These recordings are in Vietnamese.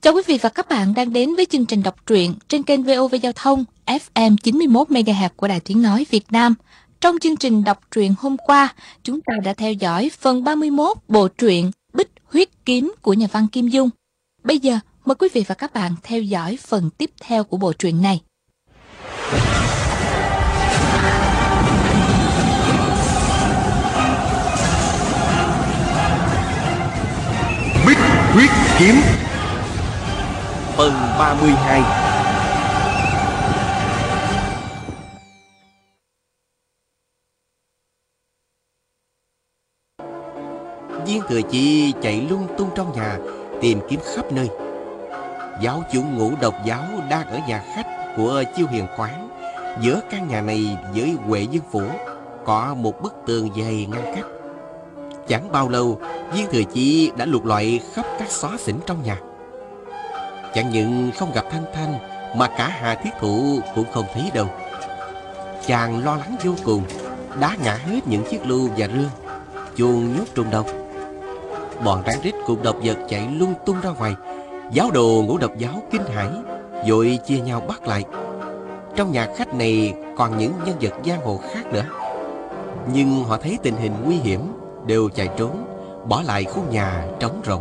Chào quý vị và các bạn đang đến với chương trình đọc truyện trên kênh VOV Giao thông FM 91 MHz của Đài Tiếng nói Việt Nam. Trong chương trình đọc truyện hôm qua, chúng ta đã theo dõi phần 31 bộ truyện Bích Huyết Kiếm của nhà văn Kim Dung. Bây giờ, mời quý vị và các bạn theo dõi phần tiếp theo của bộ truyện này. Bích Huyết Kiếm phần 32. Viên Thừa Chi chạy lung tung trong nhà, tìm kiếm khắp nơi. Giáo chủ Ngũ Độc Giáo đang ở nhà khách của Chiêu Hiền Quán. Giữa căn nhà này với Huệ Dương Phủ có một bức tường dày ngăn cách. Chẳng bao lâu, Viên Thừa Chi đã lục lọi khắp các xó xỉnh trong nhà. Chẳng những không gặp Thanh Thanh, mà cả Hà Thiết Thụ cũng không thấy đâu. Chàng lo lắng vô cùng, đá ngã hết những chiếc lu và rương, chuồng nhốt trùng độc. Bọn rắn rít cùng độc vật chạy lung tung ra ngoài. Giáo đồ Ngũ Độc Giáo kinh hãi, vội chia nhau bắt lại. Trong nhà khách này còn những nhân vật giang hồ khác nữa, nhưng họ thấy tình hình nguy hiểm, đều chạy trốn, bỏ lại khu nhà trống rỗng.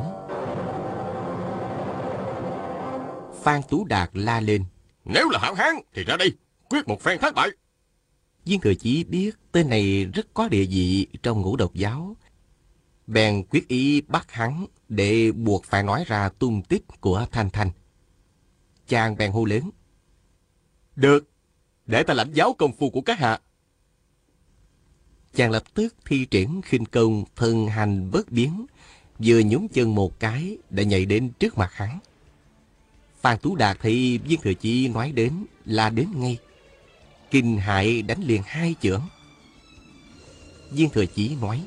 Phan Tú Đạt la lên: Nếu là hảo hán thì ra đây, quyết một phen thất bại. Viên Thừa Chí biết tên này rất có địa vị trong Ngũ Độc Giáo, bèn quyết ý bắt hắn để buộc phải nói ra tung tích của Thanh Thanh. Chàng bèn hô lớn: Được, để ta lãnh giáo công phu của các hạ. Chàng lập tức thi triển khinh công thân hành bất biến, vừa nhún chân một cái đã nhảy đến trước mặt hắn. Phan Tú Đạt thấy Viên Thừa Chí nói đến là đến ngay, kinh hãi đánh liền 2 chưởng. Viên Thừa Chí nói: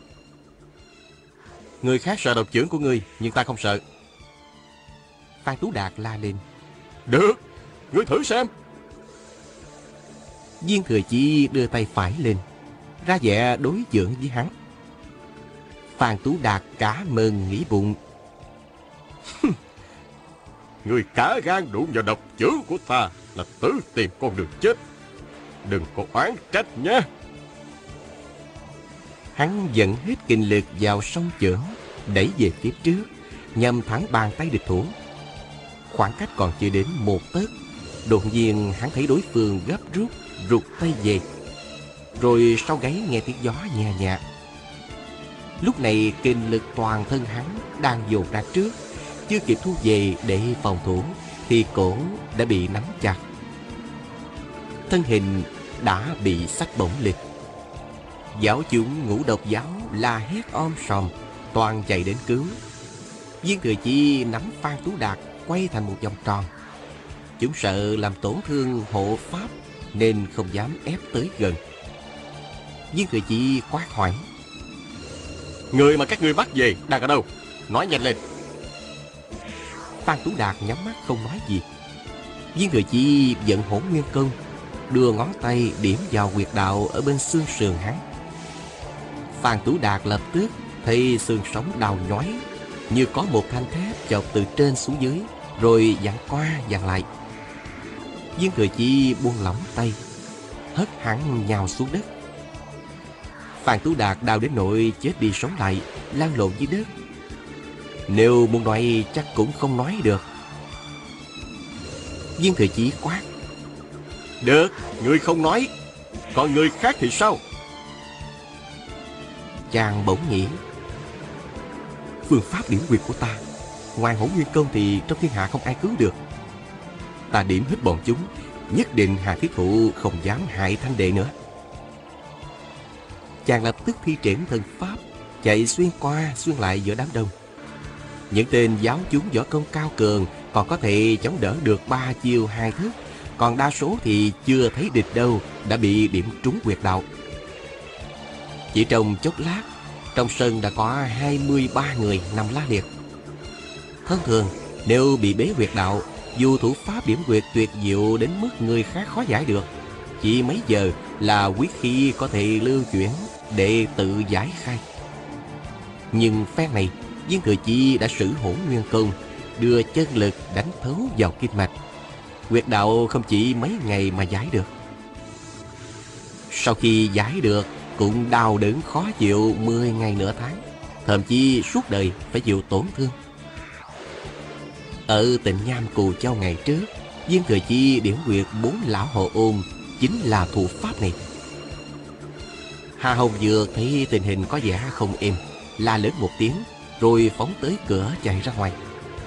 Người khác sợ độc chưởng của ngươi, nhưng ta không sợ. Phan Tú Đạt la lên: Được, ngươi thử xem. Viên Thừa Chí đưa tay phải lên, ra vẻ đối chưởng với hắn. Phan Tú Đạt cả mừng nghĩ bụng: Ngươi cả gan đụng vào độc chưởng của ta là tự tìm con đường chết. Đừng có oán trách nhé. Hắn dẫn hết kinh lực vào song chưởng, đẩy về phía trước, nhằm thẳng bàn tay địch thủ. Khoảng cách còn chưa đến 1 tấc, đột nhiên hắn thấy đối phương gấp rút rụt tay về, rồi sau gáy nghe tiếng gió nhẹ nhẹ. Lúc này kinh lực toàn thân hắn đang dồn ra trước, chưa kịp thu về để phòng thủ thì cổ đã bị nắm chặt, thân hình đã bị xách bổng lên. Giáo chúng Ngũ Độc Giáo la hét om sòm, toàn chạy đến cứu. Viên Thừa Chi nắm Phan Tú Đạt quay thành một vòng tròn. Chúng sợ làm tổn thương hộ pháp nên không dám ép tới gần. Viên Thừa Chi quát hỏi: Người mà các ngươi bắt về đang ở đâu? Nói nhanh lên. Phan Tú Đạt nhắm mắt không nói gì. Viên Thừa Chi vận Hỗn Nguyên Công, đưa ngón tay điểm vào huyệt đạo ở bên xương sườn hắn. Phan Tú Đạt lập tức thấy xương sống đau nhói, như có một thanh thép chọc từ trên xuống dưới, rồi vặn qua vặn lại. Viên Thừa Chi buông lỏng tay, hất hắn nhào xuống đất. Phan Tú Đạt đau đến nỗi chết đi sống lại, lăn lộn dưới đất. Nếu muốn nói chắc cũng không nói được. Viên Thừa Chí quát: Được, ngươi không nói, còn người khác thì sao? Chàng bỗng nghĩ: phương pháp điểm quyệt của ta, ngoài Hỗn Nguyên Công thì trong thiên hạ không ai cứu được. Ta điểm hết bọn chúng, nhất định Hà Thiết Thụ không dám hại Thanh đệ nữa. Chàng lập tức thi triển thần pháp, chạy xuyên qua xuyên lại giữa đám đông. Những tên giáo chúng võ công cao cường còn có thể chống đỡ được 3 chiêu 2 thức, còn đa số thì chưa thấy địch đâu đã bị điểm trúng huyệt đạo. Chỉ trong chốc lát, trong sân đã có 23 người nằm la liệt. Thông thường, nếu bị bế huyệt đạo, dù thủ pháp điểm huyệt tuyệt diệu đến mức người khác khó giải được, chỉ mấy giờ là huyết khí có thể lưu chuyển để tự giải khai. Nhưng phen này, Viên Thừa Chi đã sử Hỗn Nguyên Công, đưa chân lực đánh thấu vào kinh mạch. Huyệt đạo không chỉ mấy ngày mà giải được. Sau khi giải được, cũng đau đớn khó chịu 10 ngày nửa tháng, thậm chí suốt đời phải chịu tổn thương. Ở Tịnh Nham Cù Châu ngày trước, Viên Thừa Chi điểm huyệt 4 lão hồ ôm chính là thủ pháp này. Hà Hồng Dược thấy tình hình có vẻ không êm, la lớn một tiếng, rồi phóng tới cửa chạy ra ngoài.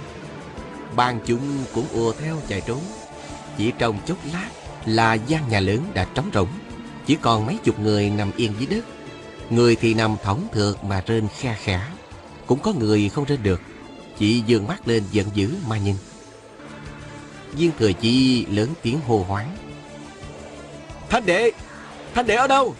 Ban chúng cũng ùa theo chạy trốn. Chỉ trong chốc lát là gian nhà lớn đã trống rỗng, chỉ còn mấy chục người nằm yên dưới đất. Người thì nằm thõng thượt mà rên khe khẽ, cũng có người không rên được, chỉ giương mắt lên giận dữ mà nhìn. Viên Thừa Chi lớn tiếng hô hoáng: Thanh đệ! Thanh đệ ở đâu?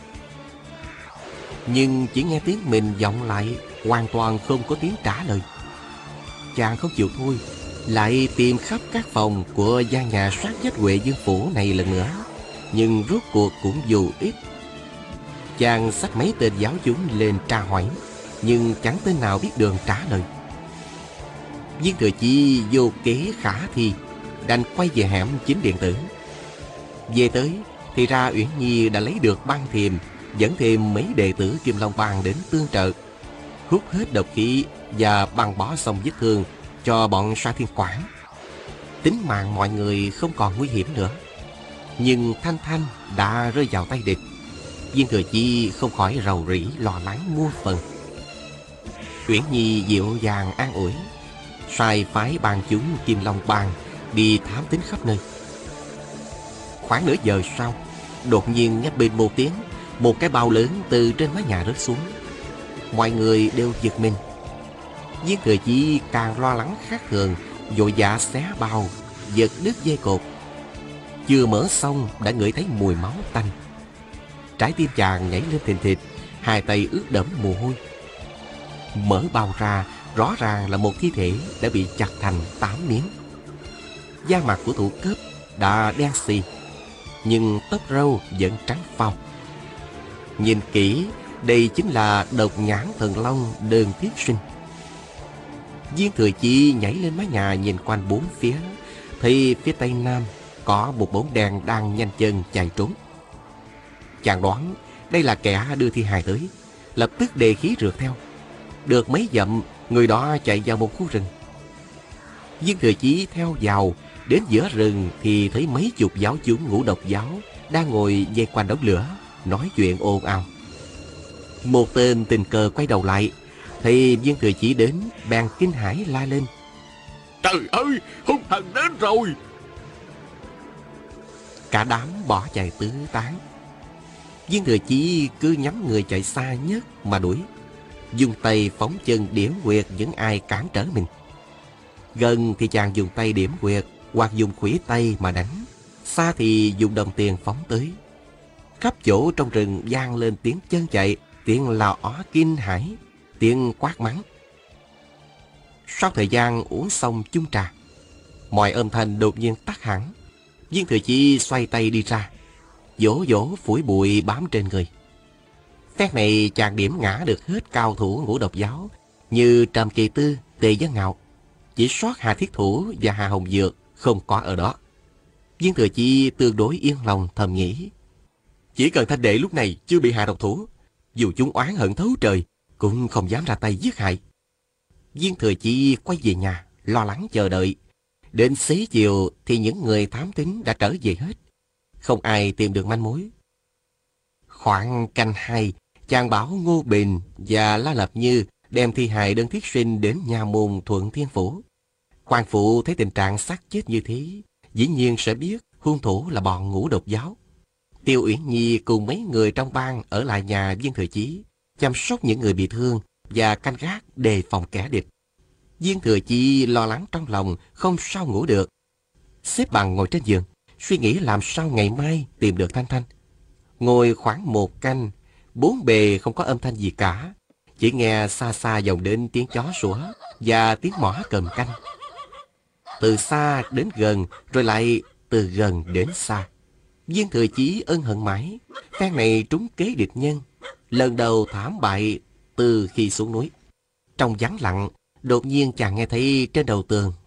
Nhưng chỉ nghe tiếng mình vọng lại, hoàn toàn không có tiếng trả lời. Chàng không chịu thôi, lại tìm khắp các phòng của gian nhà sát vách Huệ Dương Phủ này lần nữa, nhưng rốt cuộc cũng vô ích. Chàng xách mấy tên giáo chúng lên tra hỏi, nhưng chẳng tên nào biết đường trả lời. Viên Thừa Chi vô kế khả thi, đành quay về hẻm Chính Điện Tử. Về tới thì ra Uyển Nhi đã lấy được băng thiềm, dẫn thêm mấy đệ tử Kim Long Bang đến tương trợ, hút hết độc khí và băng bó xong vết thương cho bọn Sa Thiên Quảng. Tính mạng mọi người không còn nguy hiểm nữa. Nhưng Thanh Thanh đã rơi vào tay địch. Viên Thừa Chi không khỏi rầu rĩ lo lắng muôn phần. Uyển Nhi dịu dàng an ủi, sai phái ban chúng Kim Long Bang đi thám tính khắp nơi. Khoảng nửa giờ sau, đột nhiên nghe bịch một tiếng, một cái bao lớn từ trên mái nhà rớt xuống. Mọi người đều giật mình. Viên Thừa Chi càng lo lắng khác thường, vội vã xé bao, giật đứt dây cột. Chưa mở xong đã ngửi thấy mùi máu tanh. Trái tim chàng nhảy lên thình thịch, hai tay ướt đẫm mồ hôi. Mở bao ra, rõ ràng là một thi thể đã bị chặt thành 8 miếng. Da mặt của thủ cướp đã đen xì, nhưng tóc râu vẫn trắng phau. Nhìn kỹ, đây chính là Độc Nhãn Thần Long Đơn Thiết Sinh. Viên Thừa Chi nhảy lên mái nhà nhìn quanh bốn phía, thì phía tây nam có một bóng đèn đang nhanh chân chạy trốn. Chàng đoán đây là kẻ đưa thi hài tới, lập tức đề khí rượt theo. Được mấy dặm, người đó chạy vào một khu rừng. Viên Thừa Chí theo vào, đến giữa rừng thì thấy mấy chục giáo chúng Ngũ Độc Giáo đang ngồi vây quanh đống lửa, nói chuyện ồn ào. Một tên tình cờ quay đầu lại, thì Viên Thừa Chí đến, bèn kinh hãi la lên: Trời ơi, hung thần đến rồi! Cả đám bỏ chạy tứ tán. Viên Thừa Chí cứ nhắm người chạy xa nhất mà đuổi, dùng tay phóng chân điểm huyệt những ai cản trở mình. Gần thì chàng dùng tay điểm huyệt hoặc dùng khuỷu tay mà đánh, xa thì dùng đồng tiền phóng tới. Khắp chỗ trong rừng vang lên tiếng chân chạy, tiếng la ó kinh hãi, tiếng quát mắng. Sau thời gian uống xong chung trà, mọi âm thanh đột nhiên tắt hẳn. Viên Thừa Chi xoay tay đi ra, vỗ vỗ phủi bụi bám trên người. Phép này chàng điểm ngã được hết cao thủ Ngũ Độc Giáo như Trầm Kỳ Tư, Tề Dân Ngạo. Chỉ sót Hà Thiết Thủ và Hà Hồng Dược không có ở đó. Viên Thừa Chi tương đối yên lòng thầm nghĩ, chỉ cần Thanh đệ lúc này chưa bị hạ độc thủ, dù chúng oán hận thấu trời cũng không dám ra tay giết hại. Viên Thừa Chi quay về nhà lo lắng chờ đợi. Đến xế chiều thì những người thám thính đã trở về hết, không ai tìm được manh mối. Khoảng canh 2, chàng bảo Ngô Bình và La Lập Như đem thi hài Đơn Thiết Sinh đến nha môn Thuận Thiên Phủ. Quan phụ thấy tình trạng xác chết như thế, dĩ nhiên sẽ biết hung thủ là bọn Ngũ Độc Giáo. Tiêu Uyển Nhi cùng mấy người trong bang ở lại nhà Viên Thừa Chí, chăm sóc những người bị thương và canh gác đề phòng kẻ địch. Viên Thừa Chí lo lắng trong lòng, không sao ngủ được. Xếp bằng ngồi trên giường, suy nghĩ làm sao ngày mai tìm được Thanh Thanh. Ngồi khoảng 1 canh, bốn bề không có âm thanh gì cả, chỉ nghe xa xa vọng đến tiếng chó sủa và tiếng mõ cầm canh. Từ xa đến gần, rồi lại từ gần đến xa. Viên Thừa Chí ân hận mãi, phen này trúng kế địch nhân, lần đầu thảm bại từ khi xuống núi. Trong vắng lặng, đột nhiên chàng nghe thấy trên đầu tường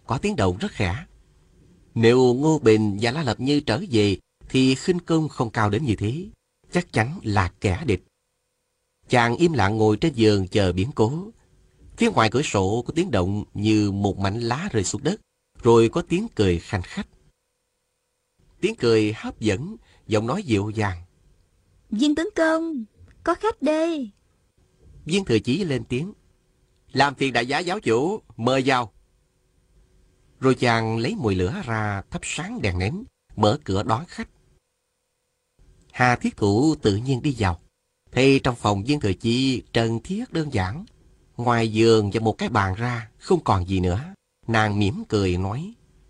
có tiếng động rất khẽ. Nếu Ngô Bình và La Lập Như trở về thì khinh công không cao đến như thế, chắc chắn là kẻ địch. Chàng im lặng ngồi trên giường chờ biến cố. Phía ngoài cửa sổ có tiếng động như một mảnh lá rơi xuống đất, rồi có tiếng cười khanh khách. Tiếng cười hấp dẫn, giọng nói dịu dàng. Viên tướng công, có khách đây. Viên Thừa Chí lên tiếng. Làm phiền đại giá giáo chủ, mời vào. Rồi chàng lấy mồi lửa ra thắp sáng đèn nến, mở cửa đón khách. Hà Thiết Thủ tự nhiên đi vào. Thấy trong phòng Viên Thừa Chí trần thiết đơn giản. Ngoài giường và một cái bàn ra, không còn gì nữa. Nàng mỉm cười nói.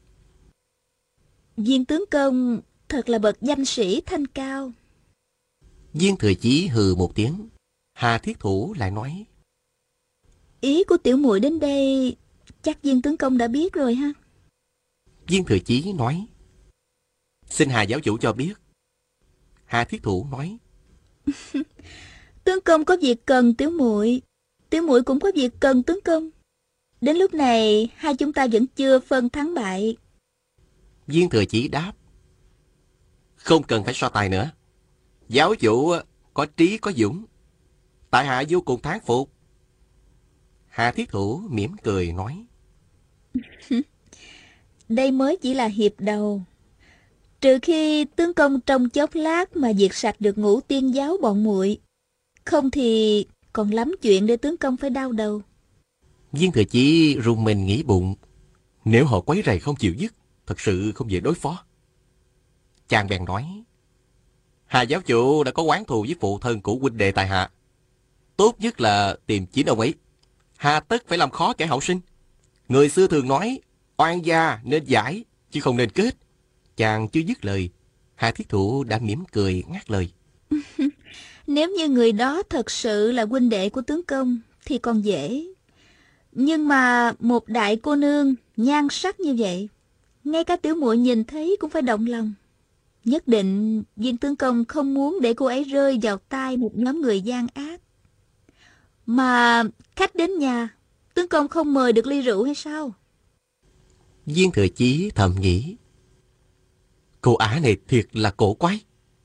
Viên tướng công thật là bậc danh sĩ thanh cao. Viên Thừa Chí hừ một tiếng. Hà Thiết Thủ lại nói. Ý của tiểu muội đến đây chắc viên tướng công đã biết rồi ha. Viên Thừa Chí nói. Xin Hà giáo chủ cho biết. Hà Thiết Thủ nói. Tướng công có việc cần tiểu muội cũng có việc cần tướng công. Đến lúc này hai chúng ta vẫn chưa phân thắng bại. Viên Thừa Chí đáp. Không cần phải so tài nữa. Giáo chủ có trí có dũng. Tại hạ vô cùng thán phục. Hà Thiết Thủ mỉm cười nói. Đây mới chỉ là hiệp đầu. Trừ khi tướng công trong chốc lát mà diệt sạch được Ngũ Tiên giáo bọn muội, không thì còn lắm chuyện để tướng công phải đau đầu. Viên Thừa Chí rùng mình nghĩ bụng. Nếu họ quấy rầy không chịu dứt, thật sự không dễ đối phó. Chàng bèn nói. Hà giáo chủ đã có oán thù với phụ thân của huynh đệ tại hạ. Tốt nhất là tìm chính ông ấy. Hà tất phải làm khó kẻ hậu sinh. Người xưa thường nói, oan gia nên giải, chứ không nên kết. Chàng chưa dứt lời, Hà Thiết Thủ đã mỉm cười ngắt lời. Nếu như người đó thật sự là huynh đệ của tướng công thì còn dễ. Nhưng mà một đại cô nương nhan sắc như vậy, ngay cả tiểu muội nhìn thấy cũng phải động lòng. Nhất định viên tướng công không muốn để cô ấy rơi vào tay một nhóm người gian ác. Mà khách đến nhà, tướng công không mời được ly rượu hay sao? Viên Thừa Chí thầm nghĩ. Cô ả này thiệt là cổ quái.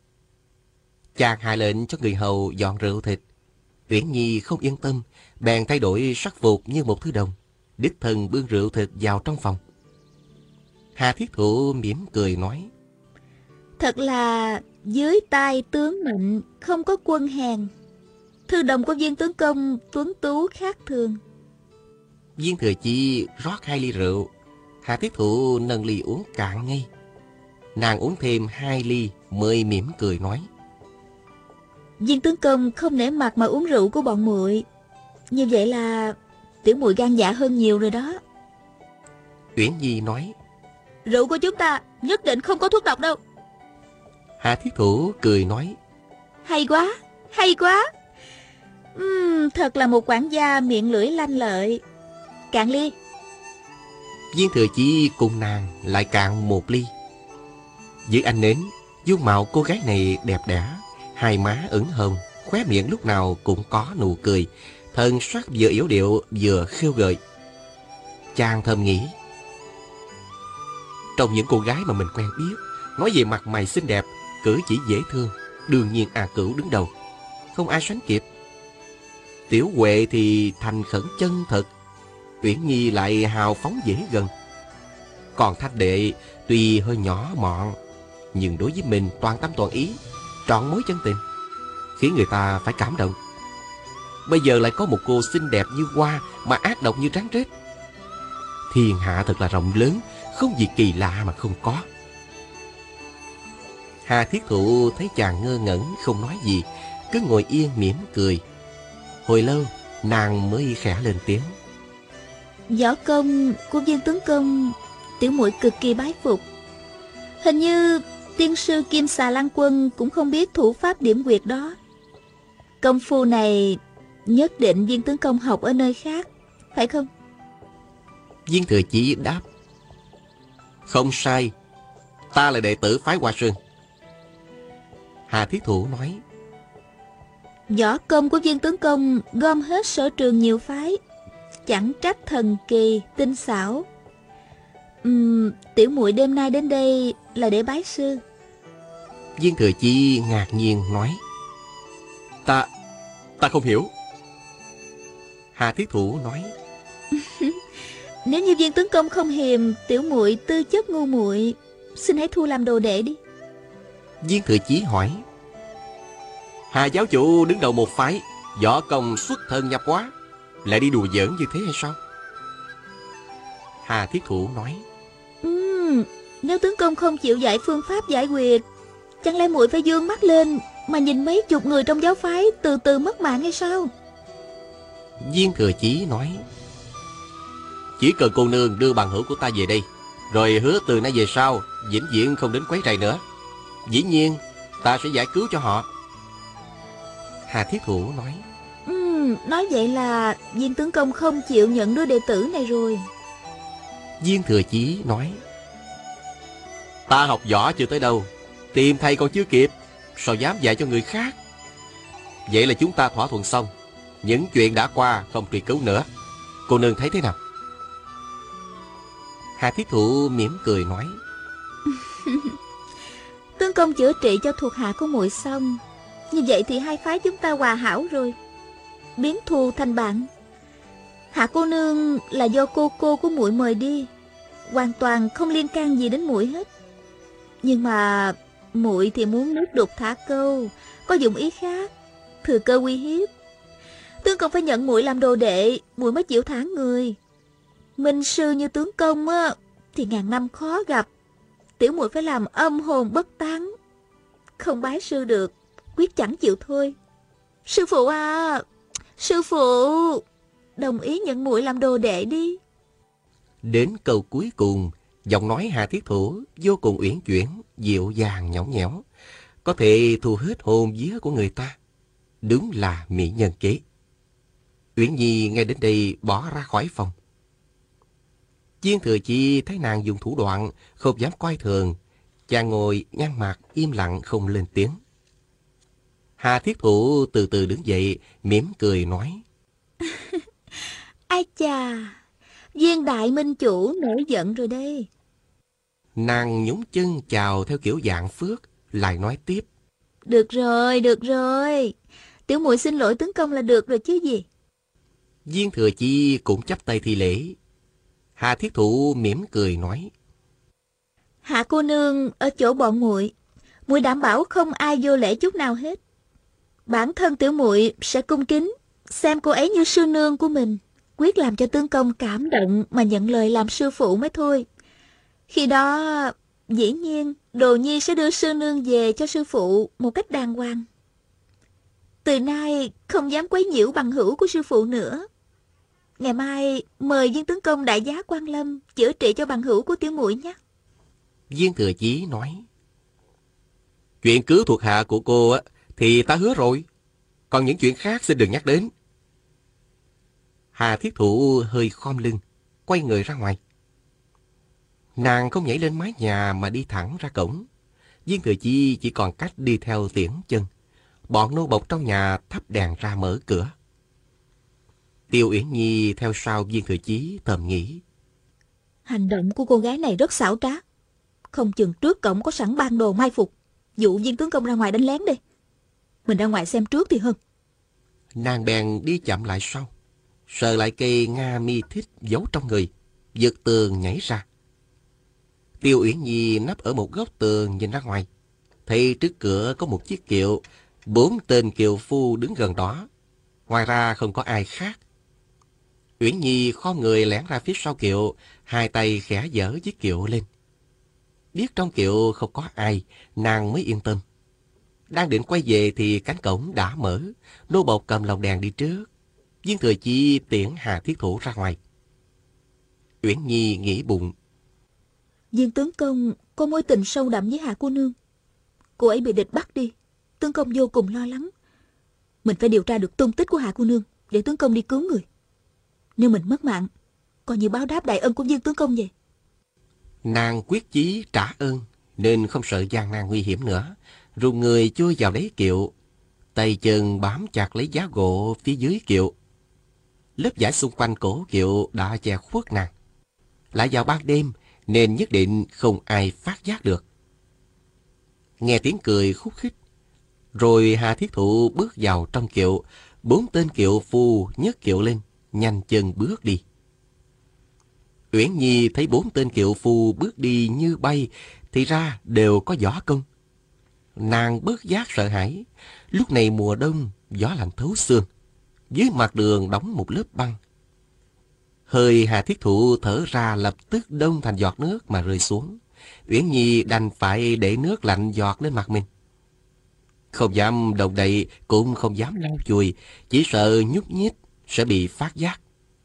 Chàng hạ lệnh cho người hầu dọn rượu thịt. Uyển Nhi không yên tâm, bèn thay đổi sắc phục như một thư đồng, đích thân bưng rượu thịt vào trong phòng. Hà Thiết Thủ mỉm cười nói. Thật là dưới tay tướng mạnh không có quân hèn. Thư đồng của viên tướng công tuấn tú khác thường. Viên Thừa Chí rót 2 ly rượu. Hà Thiết Thủ nâng ly uống cạn ngay. Nàng uống thêm 2 ly mới mỉm cười nói. Viên tướng công không nể mặt mà uống rượu của bọn muội. Như vậy là tiểu muội gan dạ hơn nhiều rồi đó. Uyển Nhi nói. Rượu của chúng ta nhất định không có thuốc độc đâu. Hà Thiết Thủ cười nói. Hay quá, hay quá. Thật là một quản gia miệng lưỡi lanh lợi. Cạn ly. Viên Thừa Chí cùng nàng lại cạn 1 ly. Dưới ánh nến, dung mạo cô gái này đẹp đẽ, hai má ửng hồng, khóe miệng lúc nào cũng có nụ cười, thân sắc vừa yểu điệu vừa khêu gợi. Chàng thầm nghĩ. Trong những cô gái mà mình quen biết, nói về mặt mày xinh đẹp, cử chỉ dễ thương, đương nhiên A Cửu đứng đầu, không ai sánh kịp. Tiểu Huệ thì thành khẩn chân thật, Uyển Nhi lại hào phóng dễ gần. Còn Thanh Đệ tuy hơi nhỏ mọn, nhưng đối với mình toàn tâm toàn ý, trọn mối chân tình, khiến người ta phải cảm động. Bây giờ lại có một cô xinh đẹp như hoa mà ác độc như rắn rết. Thiên hạ thật là rộng lớn, không gì kỳ lạ mà không có. Hà Thiết Thụ thấy chàng ngơ ngẩn không nói gì, cứ ngồi yên mỉm cười. Hồi lâu nàng mới khẽ lên tiếng. Võ công của viên tướng công tiểu muội cực kỳ bái phục. Hình như tiên sư Kim Xà Lan Quân cũng không biết thủ pháp điểm quyệt đó. Công phu này nhất định viên tướng công học ở nơi khác, phải không? Viên Thừa Chí đáp. Không sai, ta là đệ tử phái Hoa Sơn. Hà Thiết Thủ nói. Võ công của viên tướng công gom hết sở trường nhiều phái, chẳng trách thần kỳ tinh xảo. Tiểu muội đêm nay đến đây là để bái sư. Viên Thừa Chi ngạc nhiên nói. Ta không hiểu. Hà Thiết Thủ nói. Nếu như Viên tướng công không hiềm, tiểu muội tư chất ngu muội, xin hãy thu làm đồ đệ đi. Viên Thừa Chí hỏi. Hà giáo chủ đứng đầu một phái, võ công xuất thân nhập hóa, lại đi đùa giỡn như thế hay sao? Hà Thiết Thủ nói. Nếu tướng công không chịu dạy phương pháp giải quyết, chẳng lẽ muội phải dương mắt lên mà nhìn mấy chục người trong giáo phái từ từ mất mạng hay sao? Viên Thừa Chí nói. Chỉ cần cô nương đưa bằng hữu của ta về đây, rồi hứa từ nay về sau vĩnh viễn không đến quấy rầy nữa, dĩ nhiên ta sẽ giải cứu cho họ. Hà Thiết Thủ nói. Nói vậy là Viên tướng công không chịu nhận đứa đệ tử này rồi. Viên Thừa Chí nói. Ta học võ chưa tới đâu, tìm thầy còn chưa kịp, sao dám dạy cho người khác? Vậy là chúng ta thỏa thuận xong, những chuyện đã qua không truy cứu nữa. Cô nương thấy thế nào? Hà Thiết Thủ mỉm cười nói. Tướng công chữa trị cho thuộc hạ của muội xong, như vậy thì hai phái chúng ta hòa hảo rồi, biến thù thành bạn. Hạ cô nương là do cô của muội mời đi, hoàn toàn không liên can gì đến muội hết. Nhưng mà muội thì muốn nước đục thả câu, có dụng ý khác, thừa cơ uy hiếp. Tướng công phải nhận muội làm đồ đệ, muội mới chịu thả người. Minh sư như tướng công á thì ngàn năm khó gặp, tiểu muội phải làm âm hồn bất tán. Không bái sư được, quyết chẳng chịu thôi. Sư phụ à, sư phụ, đồng ý nhận muội làm đồ đệ đi. Đến câu cuối cùng, giọng nói Hà Thiết Thủ vô cùng uyển chuyển, dịu dàng nhõng nhẽo, có thể thu hết hồn vía của người ta. Đúng là mỹ nhân kế. Uyển Nhi nghe đến đây bỏ ra khỏi phòng. Viên Thừa Chi thấy nàng dùng thủ đoạn, không dám coi thường. Chàng ngồi nhăn mặt im lặng không lên tiếng. Hà Thiết Thủ từ từ đứng dậy, mỉm cười nói. Ai chà, Viên đại minh chủ nổi giận rồi đây. Nàng nhún chân chào theo kiểu dạng phước, lại nói tiếp. Được rồi, tiểu muội xin lỗi tướng công là được rồi chứ gì. Viên Thừa Chi cũng chắp tay thi lễ. Hà Thiết Thủ mỉm cười nói. Hạ cô nương ở chỗ bọn muội đảm bảo không ai vô lễ chút nào hết. Bản thân tiểu muội sẽ cung kính xem cô ấy như sư nương của mình, quyết làm cho tướng công cảm động mà nhận lời làm sư phụ mới thôi. Khi đó dĩ nhiên Đồ Nhi sẽ đưa sư nương về cho sư phụ một cách đàng hoàng. Từ nay không dám quấy nhiễu bằng hữu của sư phụ nữa. Ngày mai mời Viên tướng công đại giá quan lâm chữa trị cho bằng hữu của tiểu muội nhé. Viên Thừa Chí nói. Chuyện cứu thuộc hạ của cô á thì ta hứa rồi, còn những chuyện khác xin đừng nhắc đến. Hà Thiết Thủ hơi khom lưng, quay người ra ngoài. Nàng không nhảy lên mái nhà mà đi thẳng ra cổng. Viên Thừa Chi chỉ còn cách đi theo tiễn chân. Bọn nô bộc trong nhà thắp đèn ra mở cửa. Tiêu Uyển Nhi theo sau Viên Thừa Chí thầm nghĩ. Hành động của cô gái này rất xảo trá. Không chừng trước cổng có sẵn ban đồ mai phục, dụ Viên tướng công ra ngoài đánh lén đi. Mình ra ngoài xem trước thì hơn. Nàng bèn đi chậm lại sau, sờ lại cây nga mi thích giấu trong người, giật tường nhảy ra. Tiêu Uyển Nhi nấp ở một góc tường nhìn ra ngoài, thấy trước cửa có một chiếc kiệu, 4 tên kiều phu đứng gần đó. Ngoài ra không có ai khác. Uyển Nhi khom người lẻn ra phía sau kiệu, hai tay khẽ giở chiếc kiệu lên. Biết trong kiệu không có ai, nàng mới yên tâm. Đang định quay về thì cánh cổng đã mở, nô bộc cầm lồng đèn đi trước. Viên Thừa Chi tiễn Hà Thiết Thủ ra ngoài. Uyển Nhi nghĩ bụng. Viên tướng công có mối tình sâu đậm với Hạ cô nương. Cô ấy bị địch bắt đi, tướng công vô cùng lo lắng. Mình phải điều tra được tung tích của Hạ cô nương để tướng công đi cứu người. Nếu mình mất mạng, coi như báo đáp đại ân của Viên tướng công vậy. Nàng quyết chí trả ơn nên không sợ gian nan nguy hiểm nữa, rùng người chui vào đáy kiệu, tay chân bám chặt lấy giá gỗ phía dưới kiệu. Lớp vải xung quanh cổ kiệu đã che khuất nàng. Lại vào ban đêm, nên nhất định không ai phát giác được. Nghe tiếng cười khúc khích, rồi Hà Thiết Thụ bước vào trong kiệu, 4 tên kiệu phu nhấc kiệu lên, nhanh chân bước đi. Uyển Nhi thấy 4 tên kiệu phu bước đi như bay, thì ra đều có võ công. Nàng bớt giác sợ hãi. Lúc này mùa đông, gió lạnh thấu xương, dưới mặt đường đóng một lớp băng. Hơi Hà Thiết Thụ thở ra lập tức đông thành giọt nước mà rơi xuống. Uyển Nhi đành phải để nước lạnh giọt lên mặt mình. Không dám động đậy, cũng không dám lau chùi, chỉ sợ nhúc nhích sẽ bị phát giác.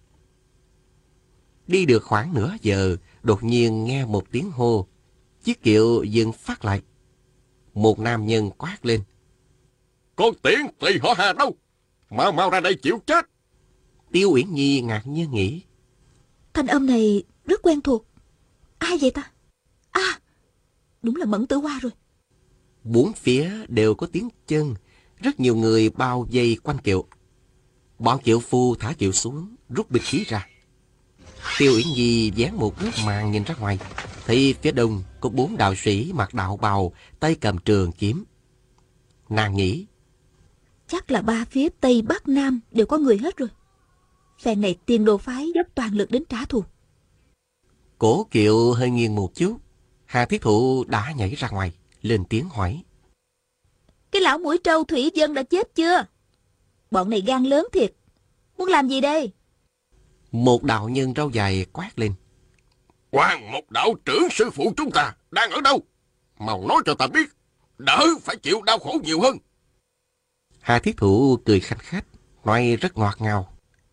Đi được khoảng nửa giờ, đột nhiên nghe một tiếng hô. Chiếc kiệu dừng phát lại. Một nam nhân quát lên: Con Tiễn tỳ họ Hà đâu? Mau mau ra đây chịu chết! Tiêu Uyển Nhi ngạc nhiên nghĩ: Thanh âm này rất quen thuộc. Ai vậy ta? À, đúng là Mẫn Tử Hoa rồi. Bốn phía đều có tiếng chân, rất nhiều người bao vây quanh kiệu. Bọn kiệu phu thả kiệu xuống, rút binh khí ra. Tiêu Uyển Nhi dán một góc màn nhìn ra ngoài, thấy phía đông có 4 đạo sĩ mặc đạo bào, tay cầm trường kiếm. Nàng nghĩ: Chắc là 3 phía Tây Bắc Nam đều có người hết rồi. Phen này Tiên Đô phái dốc toàn lực đến trả thù. Cổ kiệu hơi nghiêng một chút, Hà Thiết Thụ đã nhảy ra ngoài, lên tiếng hỏi: Cái lão mũi trâu Thủy Dân đã chết chưa? Bọn này gan lớn thiệt. Muốn làm gì đây? Một đạo nhân râu dài quát lên: Hoàng một đạo trưởng sư phụ chúng ta đang ở đâu? Mau nói cho ta biết, đỡ phải chịu đau khổ nhiều hơn. Hà Thiết Thụ cười khanh khách, nói rất ngọt ngào: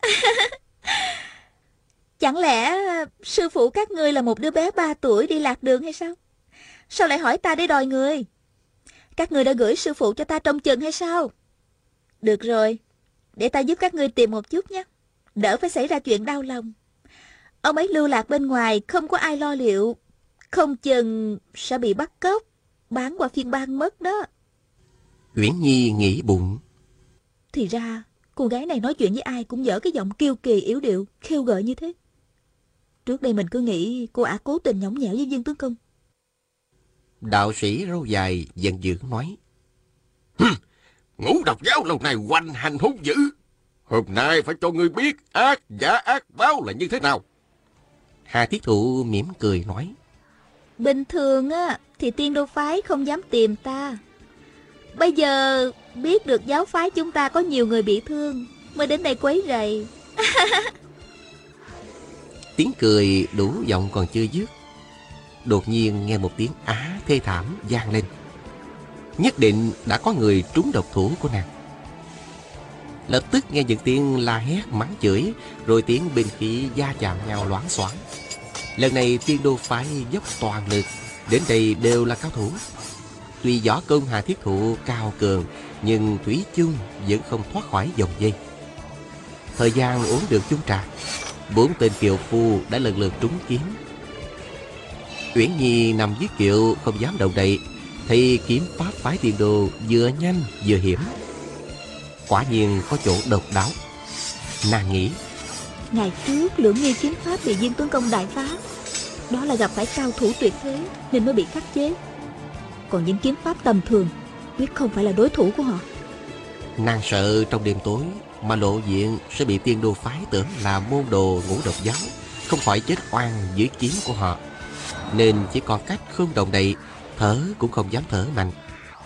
Chẳng lẽ sư phụ các ngươi là một đứa bé 3 tuổi đi lạc đường hay sao? Sao lại hỏi ta để đòi người? Các ngươi đã gửi sư phụ cho ta trông chừng hay sao? Được rồi, để ta giúp các ngươi tìm một chút nhé, đỡ phải xảy ra chuyện đau lòng. Ông ấy lưu lạc bên ngoài, không có ai lo liệu, không chừng sẽ bị bắt cóc, bán qua phiên bang mất đó. Uyển Nhi nghĩ bụng: Thì ra cô gái này nói chuyện với ai cũng dở cái giọng kiêu kỳ yếu điệu, khêu gợi như thế. Trước đây mình cứ nghĩ cô ả cố tình nhõng nhẽo với viên tướng công. Đạo sĩ râu dài giận dữ nói: Ngũ độc giáo lâu nay hoành hành hung dữ. Hôm nay phải cho ngươi biết ác giả ác báo là như thế nào. Hà Thiết Thụ mỉm cười nói: Bình thường á thì Tiên Đô phái không dám tìm ta. Bây giờ biết được giáo phái chúng ta có nhiều người bị thương, mới đến đây quấy rầy. Tiếng cười đủ giọng còn chưa dứt, đột nhiên nghe một tiếng á thê thảm vang lên. Nhất định đã có người trúng độc thủ của nàng. Lập tức nghe những tiếng la hét mắng chửi, rồi tiếng binh khí va chạm nhau loáng xoáng. Lần này Tiên Đô phái dốc toàn lực, đến đây đều là cao thủ. Tuy võ công Hà Thiết Thụ cao cường, nhưng thủy chung vẫn không thoát khỏi vòng dây. Thời gian uống được chung trà, 4 tên kiệu phu đã lần lượt trúng kiếm. Uyển Nhi nằm dưới kiệu không dám động đậy, thì kiếm pháp phái Tiên Đô vừa nhanh vừa hiểm, quả nhiên có chỗ độc đáo. Nàng nghĩ: Ngày trước Lưỡng Nghi kiếm pháp bị viên tướng công đại phá, đó là gặp phải cao thủ tuyệt thế nên mới bị khắc chế. Còn những kiếm pháp tầm thường quyết không phải là đối thủ của họ. Nàng sợ trong đêm tối mà lộ diện sẽ bị Tiên Đô phái tưởng là môn đồ Ngũ Độc giáo, không khỏi chết oan dưới kiếm của họ, nên chỉ còn cách không động đậy, thở cũng không dám thở mạnh.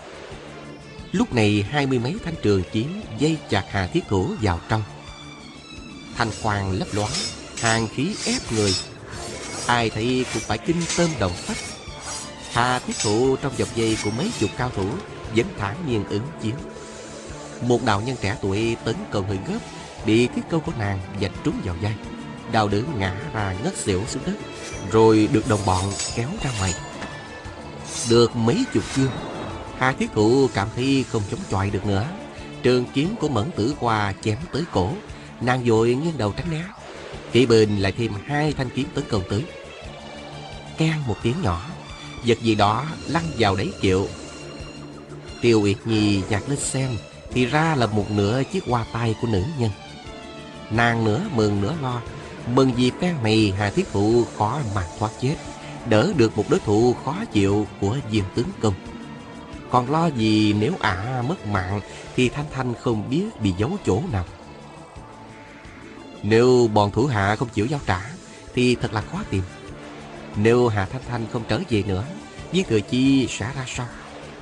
Lúc này 20 mấy thanh trường kiếm dây chặt Hà Thiết Thụ vào trong. Thanh quang lấp loáng, hàn khí ép người, ai thấy cũng phải kinh tởm động phách. Hà Thiết Thụ trong vòng dây của mấy chục cao thủ vẫn thản nhiên ứng chiến. Một đạo nhân trẻ tuổi tấn công hơi gấp, bị thiết câu của nàng vạch trúng vào vai, đau đớn ngã ra ngất xỉu xuống đất, rồi được đồng bọn kéo ra ngoài. Được mấy chục chương, Hà Thiết Thụ cảm thấy không chống chọi được nữa. Trường kiếm của Mẫn Tử Hoa chém tới cổ, nàng vội nghiêng đầu tránh né. Kỵ bên lại thêm 2 thanh kiếm tấn công tới. Keng một tiếng nhỏ, vật gì đó lăn vào đáy kiệu. Tiêu Uyển Nhi nhặt lên xem, thì ra là một nửa chiếc hoa tai của nữ nhân. Nàng nửa mừng nửa lo, mừng vì phen này Hà Thiết Thụ khó mà thoát chết, đỡ được một đối thủ khó chịu của Viên tướng công. Còn lo gì nếu ả mất mạng thì Thanh Thanh không biết bị giấu chỗ nào. Nếu bọn thủ hạ không chịu giao trả thì thật là khó tìm. Nếu Hà Thanh Thanh không trở về nữa, Viên Thừa Chi sẽ ra sao?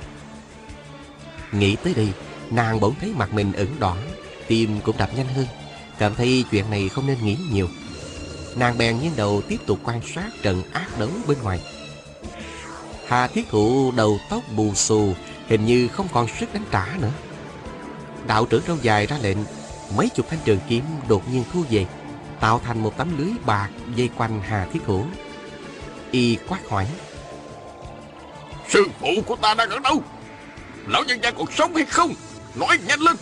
Nghĩ tới đây, nàng bỗng thấy mặt mình ửng đỏ, tim cũng đập nhanh hơn, cảm thấy chuyện này không nên nghĩ nhiều. Nàng bèn nghiêng đầu tiếp tục quan sát trận ác đấu bên ngoài. Hà Thiết Thụ đầu tóc bù xù, hình như không còn sức đánh trả nữa. Đạo trưởng râu dài ra lệnh, mấy chục thanh trường kiếm đột nhiên thu về, tạo thành một tấm lưới bạc vây quanh Hà Thiết Thụ. Y quát hỏi: Sư phụ của ta đang ở đâu? Lão nhân gia còn sống hay không? Nói nhanh lên.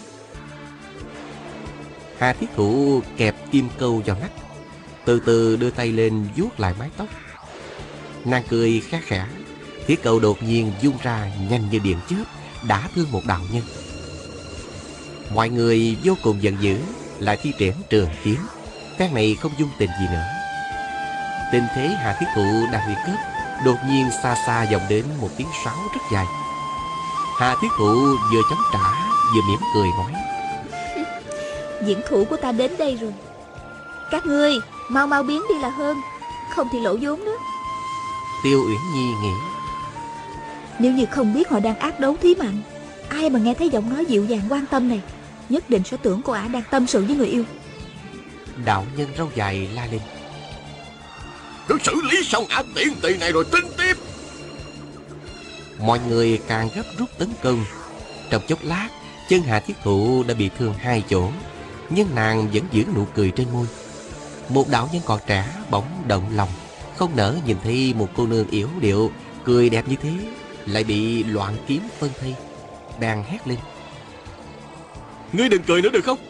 Hà Thiết Thụ kẹp kim câu vào nách, từ từ đưa tay lên vuốt lại mái tóc. Nàng cười khá khẽ. Thiết câu đột nhiên vung ra nhanh như điện chớp, đã thương một đạo nhân. Mọi người vô cùng giận dữ, lại thi triển trường kiếm. Phen này không dung tình gì nữa. Tình thế Hà Thiết Thụ đang nguy cấp, đột nhiên xa xa vọng đến một tiếng sáo rất dài. Hà Thiết Thụ vừa chống trả vừa mỉm cười nói: Diễn thủ của ta đến đây rồi. Các ngươi mau mau biến đi là hơn, không thì lỗ vốn đó. Tiêu Uyển Nhi nghĩ: Nếu như không biết họ đang ác đấu thí mạnh, ai mà nghe thấy giọng nói dịu dàng quan tâm này, nhất định sẽ tưởng cô ả đang tâm sự với người yêu. Đạo nhân râu dài la lên: Cứ xử lý xong ả tiện tỳ này rồi tính tiếp. Mọi người càng gấp rút tấn công. Trong chốc lát, chân Hà Thiết Thụ đã bị thương 2 chỗ, nhưng nàng vẫn giữ nụ cười trên môi. Một đạo nhân còn trẻ bỗng động lòng, không nỡ nhìn thấy một cô nương yểu điệu cười đẹp như thế lại bị loạn kiếm phân thây, bèn hét lên: Ngươi đừng cười nữa được không?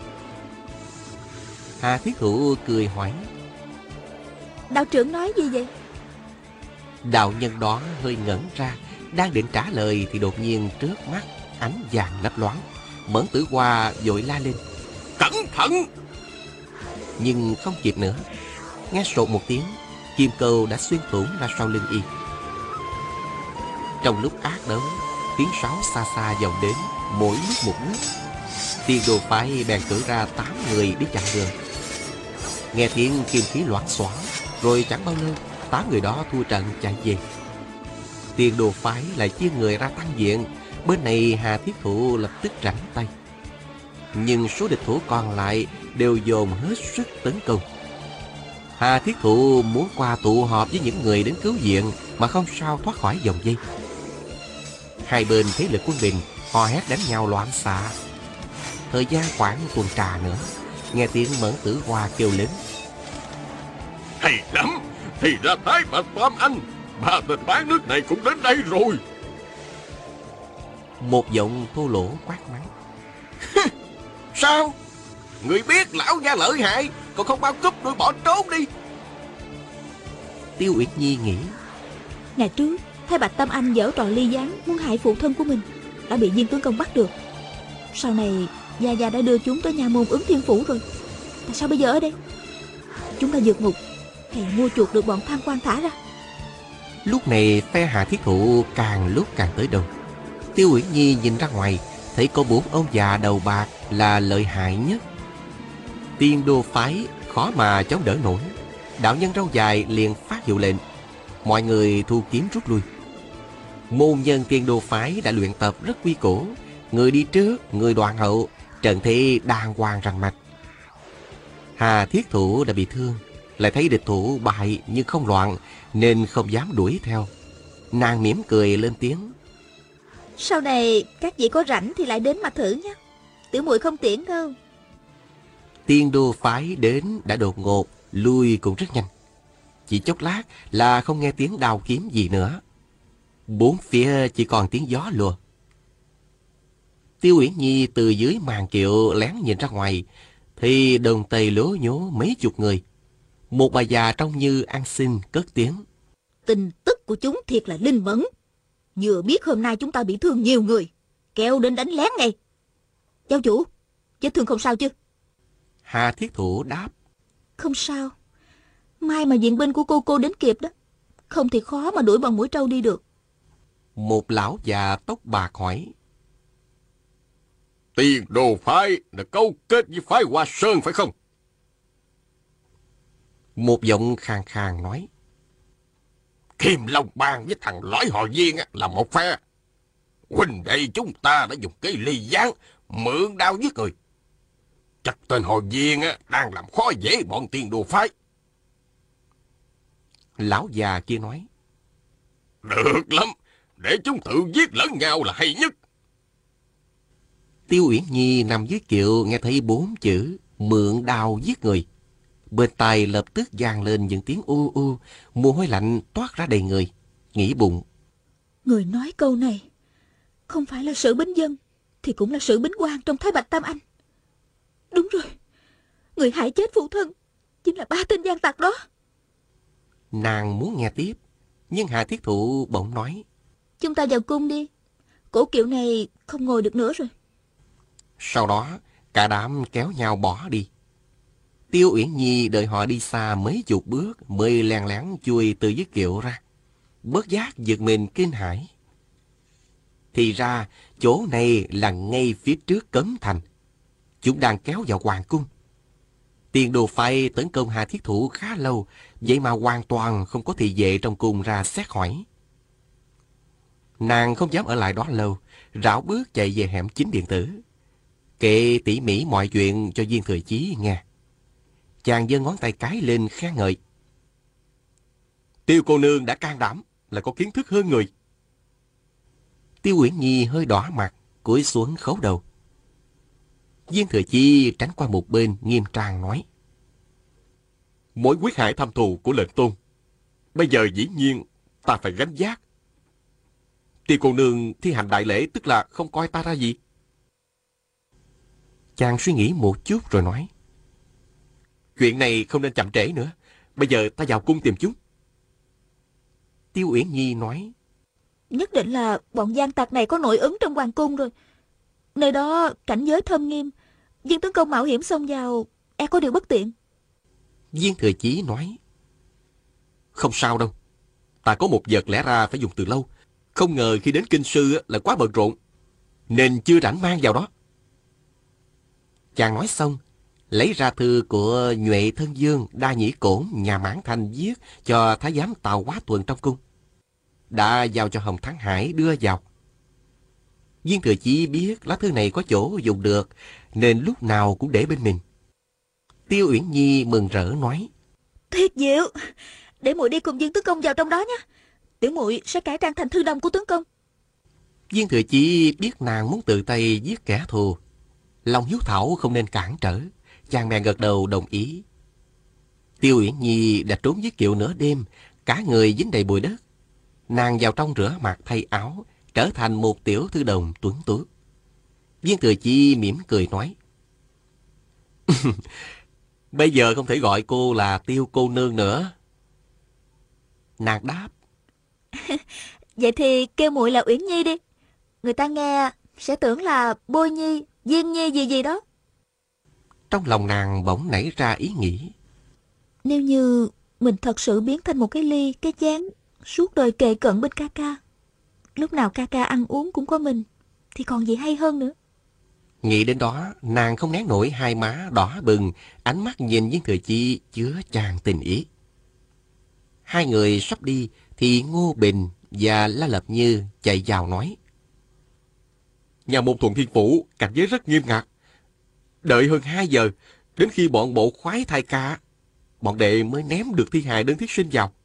Hà Thiết Thụ cười hỏi: Đạo trưởng nói gì vậy? Đạo nhân đó hơi ngẩn ra, đang định trả lời thì đột nhiên trước mắt ánh vàng lấp loáng. Mẫn Tử Hoa vội la lên: Cẩn thận! Nhưng không kịp nữa. Nghe sột một tiếng, kim câu đã xuyên thủng ra sau lưng y. Trong lúc ác đấu, tiếng sáo xa xa vọng đến, mỗi lúc một nước. Tiên Đồ phái bèn cử ra 8 người đi chặn đường. Nghe tiếng kim khí loảng xoảng, rồi chẳng bao lâu 8 người đó thua trận chạy về. Tiên Đồ phái lại chia người ra tăng diện. Bên này Hà Thiết Thụ lập tức rảnh tay, nhưng số địch thủ còn lại đều dồn hết sức tấn công. Hà Thiết Thụ muốn qua tụ họp với những người đến cứu viện mà không sao thoát khỏi vòng vây. Hai bên thế lực quân Bình hò hét đánh nhau loạn xạ. Thời gian khoảng tuần trà nữa, nghe tiếng Mẫn Tử Hoa kêu lớn: Hay lắm! Thì ra Thái Bạch Tam Anh, ba tên bán nước này cũng đến đây rồi. Một giọng thô lỗ quát mắng: Sao? Người biết lão gia lợi hại, còn không bao cúp đuổi bỏ trốn đi. Tiêu Uyển Nhi nghĩ: Ngày trước Thái Bạch Tâm Anh giở trò ly gián, muốn hại phụ thân của mình, đã bị Viên tướng công bắt được. Sau này Gia Gia đã đưa chúng tới nha môn Ứng Thiên Phủ rồi. Tại sao bây giờ ở đây? Chúng ta vượt ngục hay mua chuộc được bọn tham quan thả ra? Lúc này phe Hà Thiết Thụ càng lúc càng tới đông. Tiêu Uyển Nhi nhìn ra ngoài, thấy có 4 ông già đầu bạc là lợi hại nhất. Tiên Đô phái khó mà chống đỡ nổi. Đạo nhân râu dài liền phát hiệu lệnh, mọi người thu kiếm rút lui. Môn nhân Tiên Đô phái đã luyện tập rất quy củ, người đi trước, người đoạn hậu, trận thế đàng hoàng rành mạch. Hà Thiết Thụ đã bị thương, lại thấy địch thủ bại nhưng không loạn, nên không dám đuổi theo. Nàng mỉm cười lên tiếng: Sau này các vị có rảnh thì lại đến mà thử nhé. Tiểu muội không tiễn đâu. Tiên Đô phái đến đã đột ngột, lui cũng rất nhanh. Chỉ chốc lát là không nghe tiếng đao kiếm gì nữa. Bốn phía chỉ còn tiếng gió lùa. Tiêu Uyển Nhi từ dưới màn kiệu lén nhìn ra ngoài, thì đồng tây lố nhố mấy chục người. Một bà già trông như ăn xin cất tiếng: Tin tức của chúng thiệt là linh mẫn. Vừa biết hôm nay chúng ta bị thương nhiều người, kéo đến đánh lén ngay. Giáo chủ, vết thương không sao chứ? Hà Thiết Thụ đáp: Không sao. Mai mà viện binh của cô đến kịp đó, Không thì khó mà đuổi bọn mũi trâu đi được. Một lão già tóc bạc hỏi. Tiền Đồ phái là câu kết với phái Hoa Sơn phải không? Một giọng khàn khàn nói. Kim Long Bang với thằng lõi họ Viên là một phe. Huynh đệ chúng ta đã dùng cái ly gián mượn đao giết người. Chắc tên họ Viên đang làm khó dễ bọn Tiền Đồ phái. Lão già kia nói. Được lắm, để chúng tự giết lẫn nhau là hay nhất. Tiêu Uyển Nhi nằm dưới kiệu nghe thấy 4 chữ mượn đao giết người. Bên tai lập tức vang lên những tiếng u u, mồ hôi lạnh toát ra đầy người. Nghĩ bụng. Người nói câu này không phải là Sử Bính Dân thì cũng là Sử Bính Quang trong Thái Bạch Tam Anh. Đúng rồi, người hại chết phụ thân chính là 3 tên gian tặc đó. Nàng muốn nghe tiếp, nhưng Hà Thiết Thụ bỗng nói. Chúng ta vào cung đi, cổ kiệu này không ngồi được nữa rồi. Sau đó cả đám kéo nhau bỏ đi. Tiêu Uyển Nhi đợi họ đi xa mấy chục bước mới lén lén chui từ dưới kiệu ra. Bất giác giật mình kinh hãi. Thì ra chỗ này là ngay phía trước cấm thành. Chúng đang kéo vào hoàng cung. Tiền Đồ phái tấn công Hà Thiết Thụ khá lâu, vậy mà hoàn toàn không có thị vệ trong cung ra xét hỏi. Nàng không dám ở lại đó lâu, rảo bước chạy về hẻm Chính Điện Tử, kể tỉ mỉ mọi chuyện cho Viên Thừa Chí nghe. Chàng giơ ngón tay cái lên khen ngợi. Tiêu cô nương đã can đảm, là có kiến thức hơn người. Tiêu Uyển Nhi hơi đỏ mặt, cúi xuống khấu đầu. Viên Thừa Chí tránh qua một bên, nghiêm trang nói. Mối quyết hại thâm thù của lệnh tôn, bây giờ dĩ nhiên ta phải gánh vác. Tiêu cô nương thi hành đại lễ tức là không coi ta ra gì. Chàng suy nghĩ một chút rồi nói. Chuyện này không nên chậm trễ nữa, bây giờ ta vào cung tìm chúng. Tiêu Uyển Nhi nói. Nhất định là bọn gian tặc này có nội ứng trong hoàng cung rồi. Nơi đó cảnh giới thâm nghiêm, viên tấn công mạo hiểm xông vào e có điều bất tiện. Viên Thừa Chí nói. Không sao đâu, ta có một vật lẽ ra phải dùng từ lâu. Không ngờ khi đến kinh sư là quá bận rộn, nên chưa rảnh mang vào đó. Chàng nói xong, lấy ra thư của Nhuệ Thân Dương Đa Nhĩ Cổn nhà Mãn Thành viết cho thái giám Tào Quá Tuần trong cung. Đã giao cho Hồng Thắng Hải đưa vào. Viên Thừa Chí biết lá thư này có chỗ dùng được, nên lúc nào cũng để bên mình. Tiêu Uyển Nhi mừng rỡ nói. Tuyệt diệu, để muội đi cùng viên tướng công vào trong đó nhé. Tiểu muội sẽ cải trang thành thư đồng của tướng công. Viên Thừa Chí biết nàng muốn tự tay giết kẻ thù, lòng hiếu thảo không nên cản trở, chàng bèn gật đầu đồng ý. Tiêu Uyển Nhi đã trốn dưới kiệu nửa đêm, cả người dính đầy bụi đất. Nàng vào trong rửa mặt thay áo, trở thành một tiểu thư đồng tuấn tú. Viên Thừa Chí mỉm cười nói. Bây giờ không thể gọi cô là Tiêu cô nương nữa. Nàng đáp. Vậy thì kêu muội là Uyển Nhi đi. Người ta nghe sẽ tưởng là Bôi Nhi, Diên Nhi gì gì đó. Trong lòng nàng bỗng nảy ra ý nghĩ. Nếu như mình thật sự biến thành một cái ly, cái chén, suốt đời kề cận bên ca ca, lúc nào ca ca ăn uống cũng có mình, thì còn gì hay hơn nữa. Nghĩ đến đó, nàng không nén nổi hai má đỏ bừng, ánh mắt nhìn Viên Thừa Chí chứa tràn tình ý. Hai người sắp đi thì Ngô Bình và La Lập Như chạy vào nói. Nhà môn Thuận Thiên Phủ cảnh giới rất nghiêm ngặt. Đợi hơn 2 giờ, đến khi bọn bộ khoái thai ca, bọn đệ mới ném được thi hài đơn thiết sinh vào.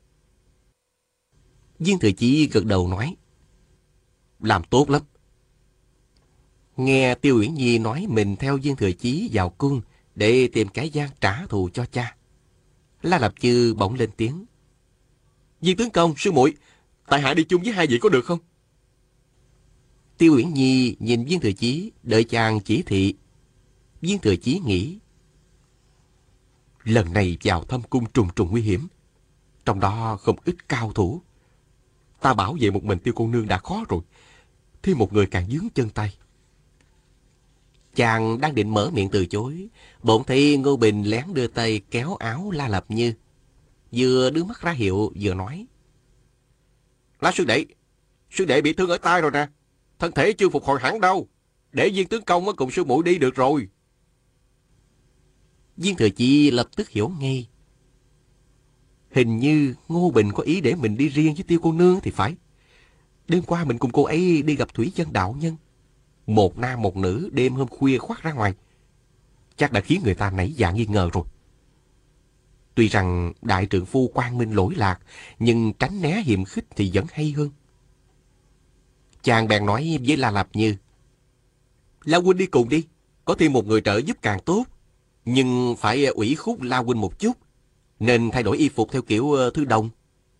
Viên Thừa Chí gật đầu nói. Làm tốt lắm. Nghe Tiêu Uyển Nhi nói mình theo Viên Thừa Chí vào cung để tìm kẻ gian trả thù cho cha, La Lập Như bỗng lên tiếng. Viên tướng công, sư muội, tại hạ đi chung với hai vị có được không? Tiêu Uyển Nhi nhìn Viên Thừa Chí đợi chàng chỉ thị. Viên Thừa Chí nghĩ. Lần này vào thâm cung trùng trùng nguy hiểm, trong đó không ít cao thủ. Ta bảo vệ một mình Tiêu cô nương đã khó rồi, thêm một người càng vướng chân tay. Chàng đang định mở miệng từ chối, bỗng thấy Ngô Bình lén đưa tay kéo áo La Lập Như. vừa đưa mắt ra hiệu vừa nói. Lá sư đệ bị thương ở tay rồi nè. Thân thể chưa phục hồi hẳn đâu. Để Viên tướng công cùng sư muội đi được rồi. Viên Thừa Chi lập tức hiểu ngay. Hình như Ngô Bình có ý để mình đi riêng với Tiêu cô nương thì phải. Đêm qua mình cùng cô ấy đi gặp thủy dân đạo nhân. Một nam một nữ đêm hôm khuya khoác ra ngoài. Chắc đã khiến người ta nảy dạ nghi ngờ rồi. Tuy rằng đại trượng phu quang minh lỗi lạc, nhưng tránh né hiềm khích thì vẫn hay hơn. Chàng bèn nói với La Lạp Như. La huynh đi cùng đi, có thêm một người trợ giúp càng tốt. Nhưng phải ủy khúc La huynh một chút, nên thay đổi y phục theo kiểu thư đồng.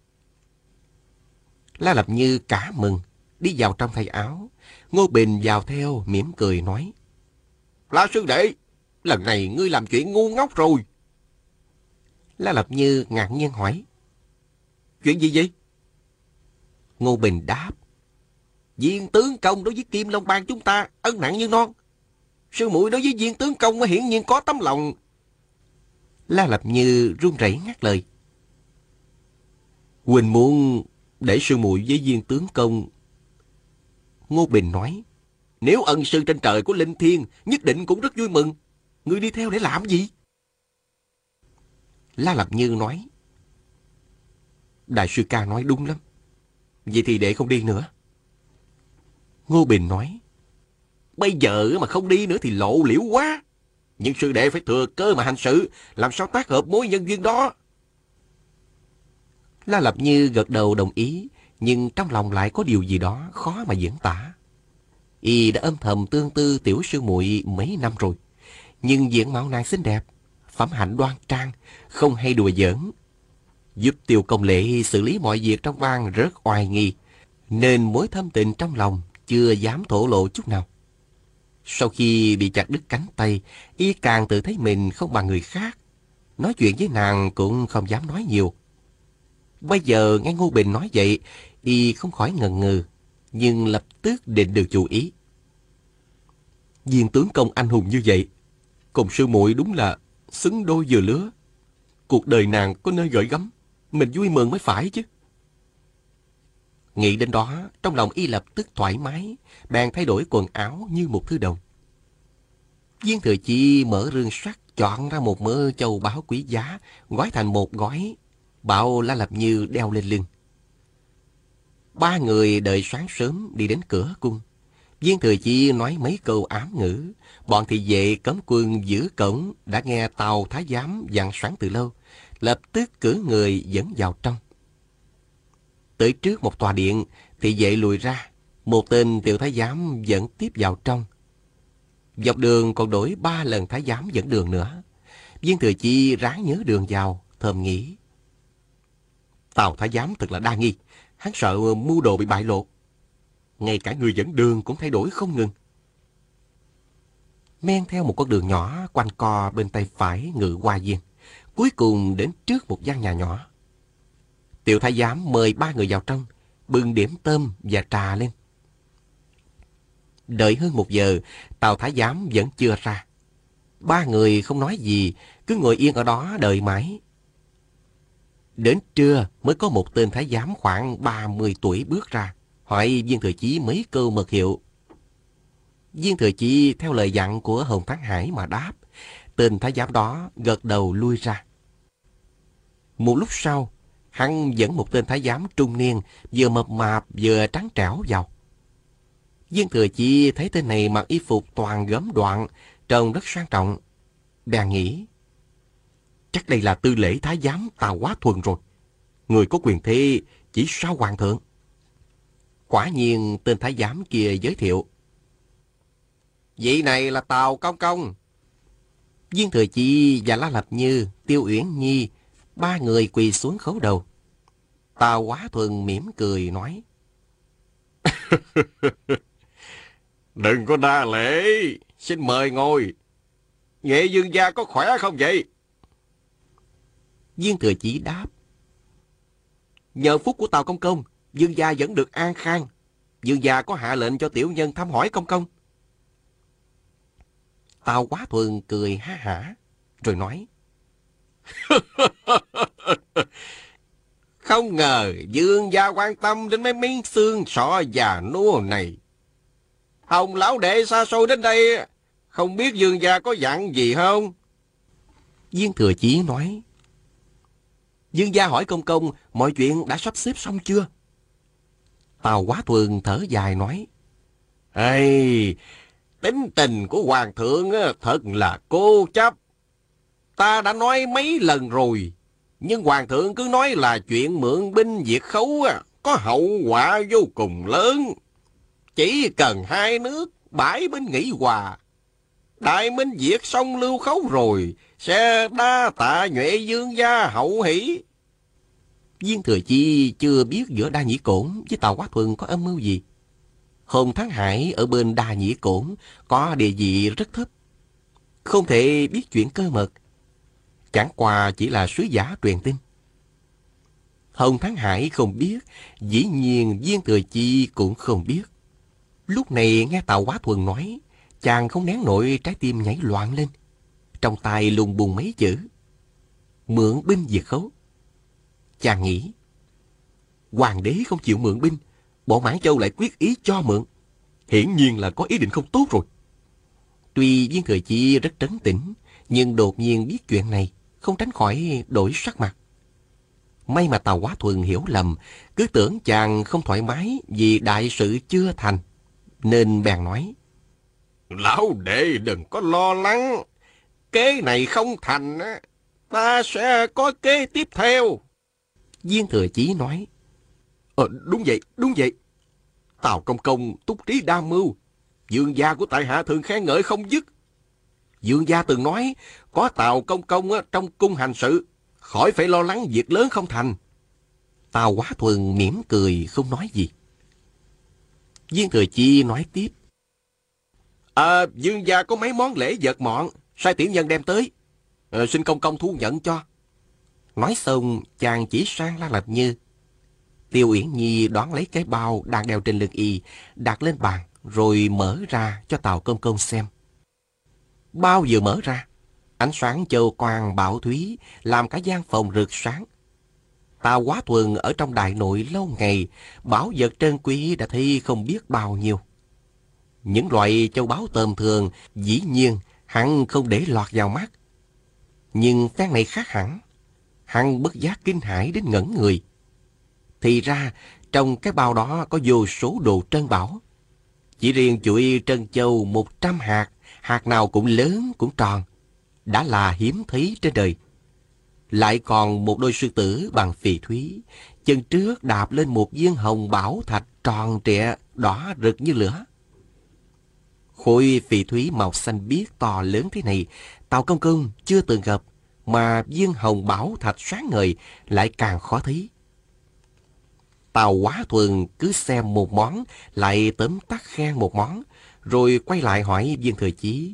La Lạp Như cả mừng, đi vào trong thay áo. Ngô Bình vào theo, mỉm cười nói. La sư đệ, lần này ngươi làm chuyện ngu ngốc rồi. La Lạp Như ngạc nhiên hỏi. Chuyện gì vậy? Ngô Bình đáp. Viên tướng công đối với Kim Long Bang chúng ta ân nặng như non. Sư muội đối với Viên tướng công hiển nhiên có tấm lòng. La Lạp Như run rẩy ngắt lời. Huỳnh muốn để sư muội với Viên tướng công. Ngô Bình nói. Nếu ân sư trên trời của Linh Thiên nhất định cũng rất vui mừng. Ngươi đi theo để làm gì? La Lạp Như nói. Đại sư ca nói đúng lắm. Vậy thì đệ không đi nữa. Ngô Bình nói. Bây giờ mà không đi nữa thì lộ liễu quá. Nhưng sư đệ phải thừa cơ mà hành sự, làm sao tác hợp mối nhân duyên đó. La Lạp Như gật đầu đồng ý, nhưng trong lòng lại có điều gì đó khó mà diễn tả. Y đã âm thầm tương tư tiểu sư muội mấy năm rồi, nhưng diện mạo nàng xinh đẹp, phẩm hạnh đoan trang, không hay đùa giỡn, giúp Tiêu Công Lệ xử lý mọi việc trong bang rất oai nghi, nên mối thâm tình trong lòng chưa dám thổ lộ chút nào. Sau khi bị chặt đứt cánh tay, y càng tự thấy mình không bằng người khác. Nói chuyện với nàng cũng không dám nói nhiều. Bây giờ nghe Ngô Bình nói vậy, y không khỏi ngần ngừ, nhưng lập tức định được chủ ý. Viên tướng công anh hùng như vậy, cùng sư muội đúng là xứng đôi vừa lứa. Cuộc đời nàng có nơi gửi gắm, mình vui mừng mới phải chứ. Nghĩ đến đó, trong lòng y lập tức thoải mái, bèn thay đổi quần áo như một thư đồng. Viên Thừa Chi mở rương sắt, chọn ra một mớ châu báu quý giá, gói thành một gói, bảo La Lạp Như đeo lên lưng. Ba người đợi sáng sớm đi đến cửa cung. Viên Thừa Chi nói mấy câu ám ngữ, bọn thị vệ cấm quân giữ cổng đã nghe Tào Thái Giám dặn sáng từ lâu, lập tức cử người dẫn vào trong. Tới trước một tòa điện, thị vệ lùi ra, một tên tiểu thái giám dẫn tiếp vào trong. Dọc đường còn đổi 3 lần thái giám dẫn đường nữa. Viên Thừa Chi ráng nhớ đường vào, thầm nghĩ. Tào thái giám thật là đa nghi, hắn sợ mưu đồ bị bại lộ. Ngay cả người dẫn đường cũng thay đổi không ngừng. Men theo một con đường nhỏ quanh co bên tay phải Ngự Hoa Viên, cuối cùng đến trước một gian nhà nhỏ. Tiểu thái giám mời 3 người vào trong, bưng điểm tâm và trà lên. Đợi hơn 1 giờ, Tào thái giám vẫn chưa ra. 3 người không nói gì, cứ ngồi yên ở đó đợi mãi. Đến trưa mới có một tên thái giám khoảng 30 tuổi bước ra, hỏi Viên Thừa Chí mấy câu mật hiệu. Viên Thừa Chí theo lời dặn của Hồng Thắng Hải mà đáp. Tên thái giám đó gật đầu lui ra. Một lúc sau, hắn dẫn một tên thái giám trung niên, vừa mập mạp vừa trắng trẻo vào. Viên Thừa Chí thấy tên này mặc y phục toàn gấm đoạn, trông rất sang trọng. Bèn nghĩ, chắc đây là tư lễ thái giám Tào Quá Thuần rồi. Người có quyền thế chỉ sau hoàng thượng. Quả nhiên tên thái giám kia giới thiệu. Vị này là Tào Công Công. Viên Thừa Chi và La Lạp Như, Tiêu Uyển Nhi, 3 người quỳ xuống khấu đầu. Tào Quá Thuần mỉm cười nói. Đừng có đa lễ, xin mời ngồi. Nghệ Dương gia có khỏe không vậy? Viên Thừa Chí đáp. Nhờ phúc của Tào Công Công, Dương gia vẫn được an khang. Dương gia có hạ lệnh cho tiểu nhân thăm hỏi Công Công. Tào Quá Thuần cười ha hả, rồi nói. Không ngờ Dương gia quan tâm đến mấy miếng xương sọ già nua này. Hồng lão đệ xa xôi đến đây, không biết Dương gia có dặn gì không? Viên Thừa Chí nói. Dương gia hỏi công công mọi chuyện đã sắp xếp xong chưa? Tào Quá Thuần thở dài nói. Ê, tính tình của hoàng thượng thật là cố chấp. Ta đã nói mấy lần rồi, nhưng hoàng thượng cứ nói là chuyện mượn binh diệt khấu có hậu quả vô cùng lớn. Chỉ cần hai nước bãi binh nghị hòa, Đại Minh diệt xong Lưu Khấu rồi, sẽ đa tạ Nhuệ Dương gia hậu hỷ. Viên Thừa Chí chưa biết giữa Đa Nhĩ Cổn với Tào Quá Thuần có âm mưu gì. Hồng Thắng Hải ở bên Đa Nhĩ Cổn có địa vị rất thấp, không thể biết chuyện cơ mật, chẳng qua chỉ là sứ giả truyền tin. Hồng Thắng Hải không biết, dĩ nhiên Viên Thừa Chí cũng không biết. Lúc này nghe Tào Quá Thuần nói, chàng không nén nổi trái tim nhảy loạn lên. Trong tay lùng bùng mấy chữ: mượn binh diệt khấu. Chàng nghĩ, hoàng đế không chịu mượn binh, bọn Mãn Châu lại quyết ý cho mượn, hiển nhiên là có ý định không tốt rồi. Tuy Viên Thừa Chí rất trấn tĩnh, nhưng đột nhiên biết chuyện này, không tránh khỏi đổi sắc mặt. May mà Tào Quá Thuần hiểu lầm, cứ tưởng chàng không thoải mái vì đại sự chưa thành, nên bèn nói: Lão đệ đừng có lo lắng, kế này không thành, ta sẽ có kế tiếp theo. Viên Thừa Chí nói: Đúng vậy. Tào công công túc trí đa mưu, Dương gia của tại hạ thường khen ngợi không dứt. Dương gia từng nói, có Tào công công trong cung hành sự, khỏi phải lo lắng việc lớn không thành. Tào Quá Thuần mỉm cười không nói gì. Viên Thừa Chí nói tiếp: Dương gia có mấy món lễ vật mọn, sai tiểu nhân đem tới, xin công công thu nhận cho. Nói xong, chàng chỉ sang La Lập Như. Tiêu Uyển Nhi đón lấy cái bao đang đeo trên lưng y, đặt lên bàn, rồi mở ra cho Tào công công xem. Bao vừa mở ra, ánh sáng châu quang bảo thúy làm cả gian phòng rực sáng. Tào Quá Thuần ở trong đại nội lâu ngày, bảo vật trân quý đã thấy không biết bao nhiêu. Những loại châu báu tầm thường dĩ nhiên hắn không để lọt vào mắt, nhưng phen này khác hẳn. Hắn bất giác kinh hãi đến ngẩn người. Thì ra trong cái bao đó có vô số đồ trân bảo. Chỉ riêng chuỗi trân châu 100 hạt, hạt nào cũng lớn cũng tròn, đã là hiếm thấy trên đời. Lại còn một đôi sư tử bằng phỉ thúy, chân trước đạp lên một viên hồng bảo thạch tròn trịa, đỏ rực như lửa. Khối phỉ thúy màu xanh biếc to lớn thế này, Tào công công chưa từng gặp, mà viên hồng bảo thạch sáng ngời lại càng khó thấy. Tào Quá Thuần cứ xem một món, lại tóm tắt khen một món, rồi quay lại hỏi Viên Thừa Chí: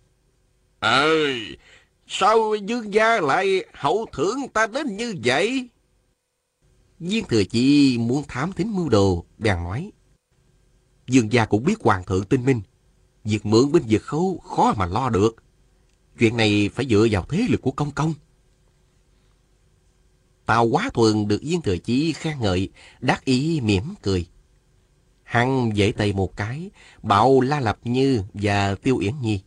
Sao Dương gia lại hậu thưởng ta đến như vậy? Viên Thừa Chí muốn thám thính mưu đồ, bèn nói: Dương gia cũng biết hoàng thượng tinh minh, việc mượn binh diệt khấu khó mà lo được. Chuyện này phải dựa vào thế lực của công công. Tào Quá Thuần được Viên Thừa Chí khen ngợi, đắc ý mỉm cười. Hắn giãy tay một cái, bảo La Lập Như và Tiêu Uyển Nhi: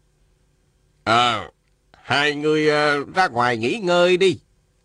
Hai người ra ngoài nghỉ ngơi đi.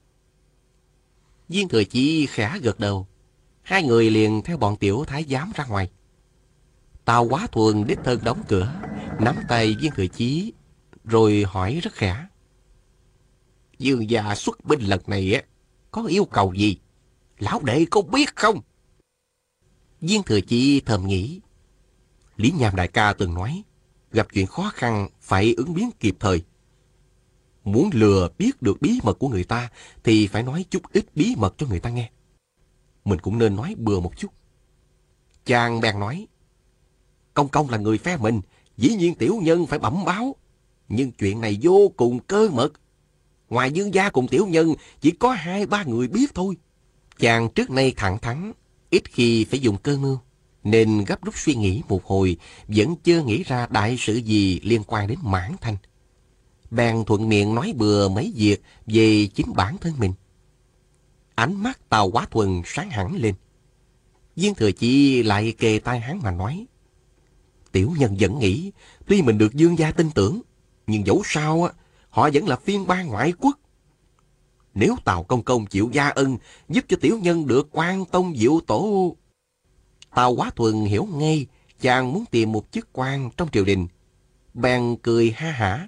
Viên Thừa Chí khẽ gật đầu. Hai người liền theo bọn tiểu thái giám ra ngoài. Tào Quá Thuần đích thân đóng cửa, nắm tay Viên Thừa Chí, rồi hỏi rất khẽ: Dương gia xuất binh lần này có yêu cầu gì? Lão đệ có biết không? Viên Thừa Chí thầm nghĩ, Lý Nham đại ca từng nói, gặp chuyện khó khăn phải ứng biến kịp thời. Muốn lừa biết được bí mật của người ta thì phải nói chút ít bí mật cho người ta nghe. Mình cũng nên nói bừa một chút. Chàng bèn nói: Công công là người phe mình, dĩ nhiên tiểu nhân phải bẩm báo. Nhưng chuyện này vô cùng cơ mật. Ngoài Dương gia cùng tiểu nhân, chỉ có 2-3 người biết thôi. Chàng trước nay thẳng thắn, ít khi phải dùng cơ mưu, nên gấp rút suy nghĩ một hồi, vẫn chưa nghĩ ra đại sự gì liên quan đến Mãn Thanh. Bèn thuận miệng nói bừa mấy việc về chính bản thân mình. Ánh mắt Tào Quá Thuần sáng hẳn lên. Viên Thừa Chí lại kề tai hắn mà nói: Tiểu nhân vẫn nghĩ, tuy mình được Dương gia tin tưởng, nhưng dẫu sao á, họ vẫn là phiên bang ngoại quốc. Nếu Tào công công chịu gia ân, giúp cho tiểu nhân được quan tông diệu tổ. Tào Quá Thuần hiểu ngay chàng muốn tìm một chức quan trong triều đình, bèn cười ha hả.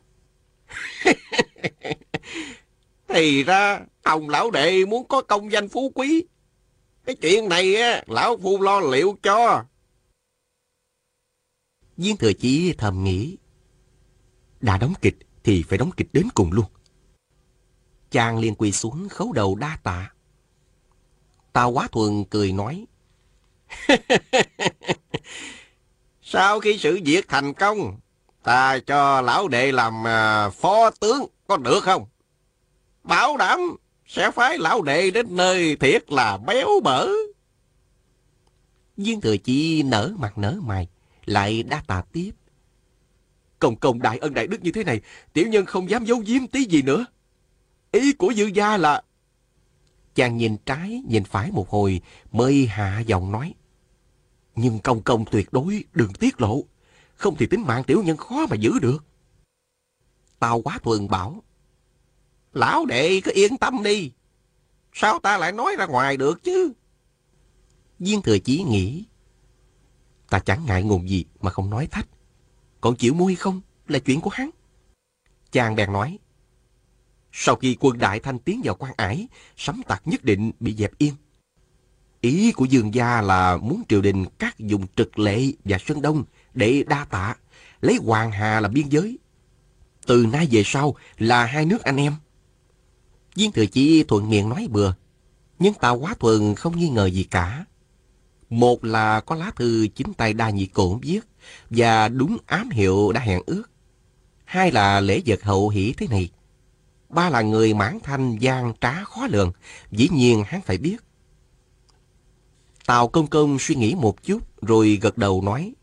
Thì ra ông lão đệ muốn có công danh phú quý. Cái chuyện này á, lão phu lo liệu cho. Viên Thừa Chí thầm nghĩ, đã đóng kịch thì phải đóng kịch đến cùng luôn. Chàng liền quỳ xuống khấu đầu đa tạ. Tào Quá Thuần cười nói: Sau khi sự việc thành công, ta cho lão đệ làm phó tướng có được không? Bảo đảm sẽ phái lão đệ đến nơi thiệt là béo bở. Viên Thừa Chí nở mặt nở mày, lại đa tạ tiếp: Công công đại ân đại đức như thế này, tiểu nhân không dám giấu giếm tí gì nữa. Ý của Dương gia là... Chàng nhìn trái nhìn phải một hồi mới hạ giọng nói: Nhưng công công tuyệt đối đừng tiết lộ, không thì tính mạng tiểu nhân khó mà giữ được. Tào Quá Thuần bảo: Lão đệ cứ yên tâm đi, sao ta lại nói ra ngoài được chứ? Viên Thừa Chí nghĩ, ta chẳng ngại ngùng gì mà không nói thách, còn chịu mua hay không là chuyện của hắn. Chàng bèn nói: Sau khi quân Đại Thanh tiến vào Quan Ải, Sấm Tặc nhất định bị dẹp yên. Ý của Dương gia là muốn triều đình các vùng Trực Lệ và Sơn Đông để đa tạ, lấy Hoàng Hà làm biên giới. Từ nay về sau là hai nước anh em. Viên Thừa Chí thuận miệng nói bừa, nhưng Tào Quá Thuần không nghi ngờ gì cả. Một là có lá thư chính tay Đa Nhị Cổn viết và đúng ám hiệu đã hẹn ước. Hai là lễ vật hậu hỷ thế này. Ba là người Mãn Thanh gian trá khó lường, dĩ nhiên hắn phải biết. Tào công công suy nghĩ một chút rồi gật đầu nói: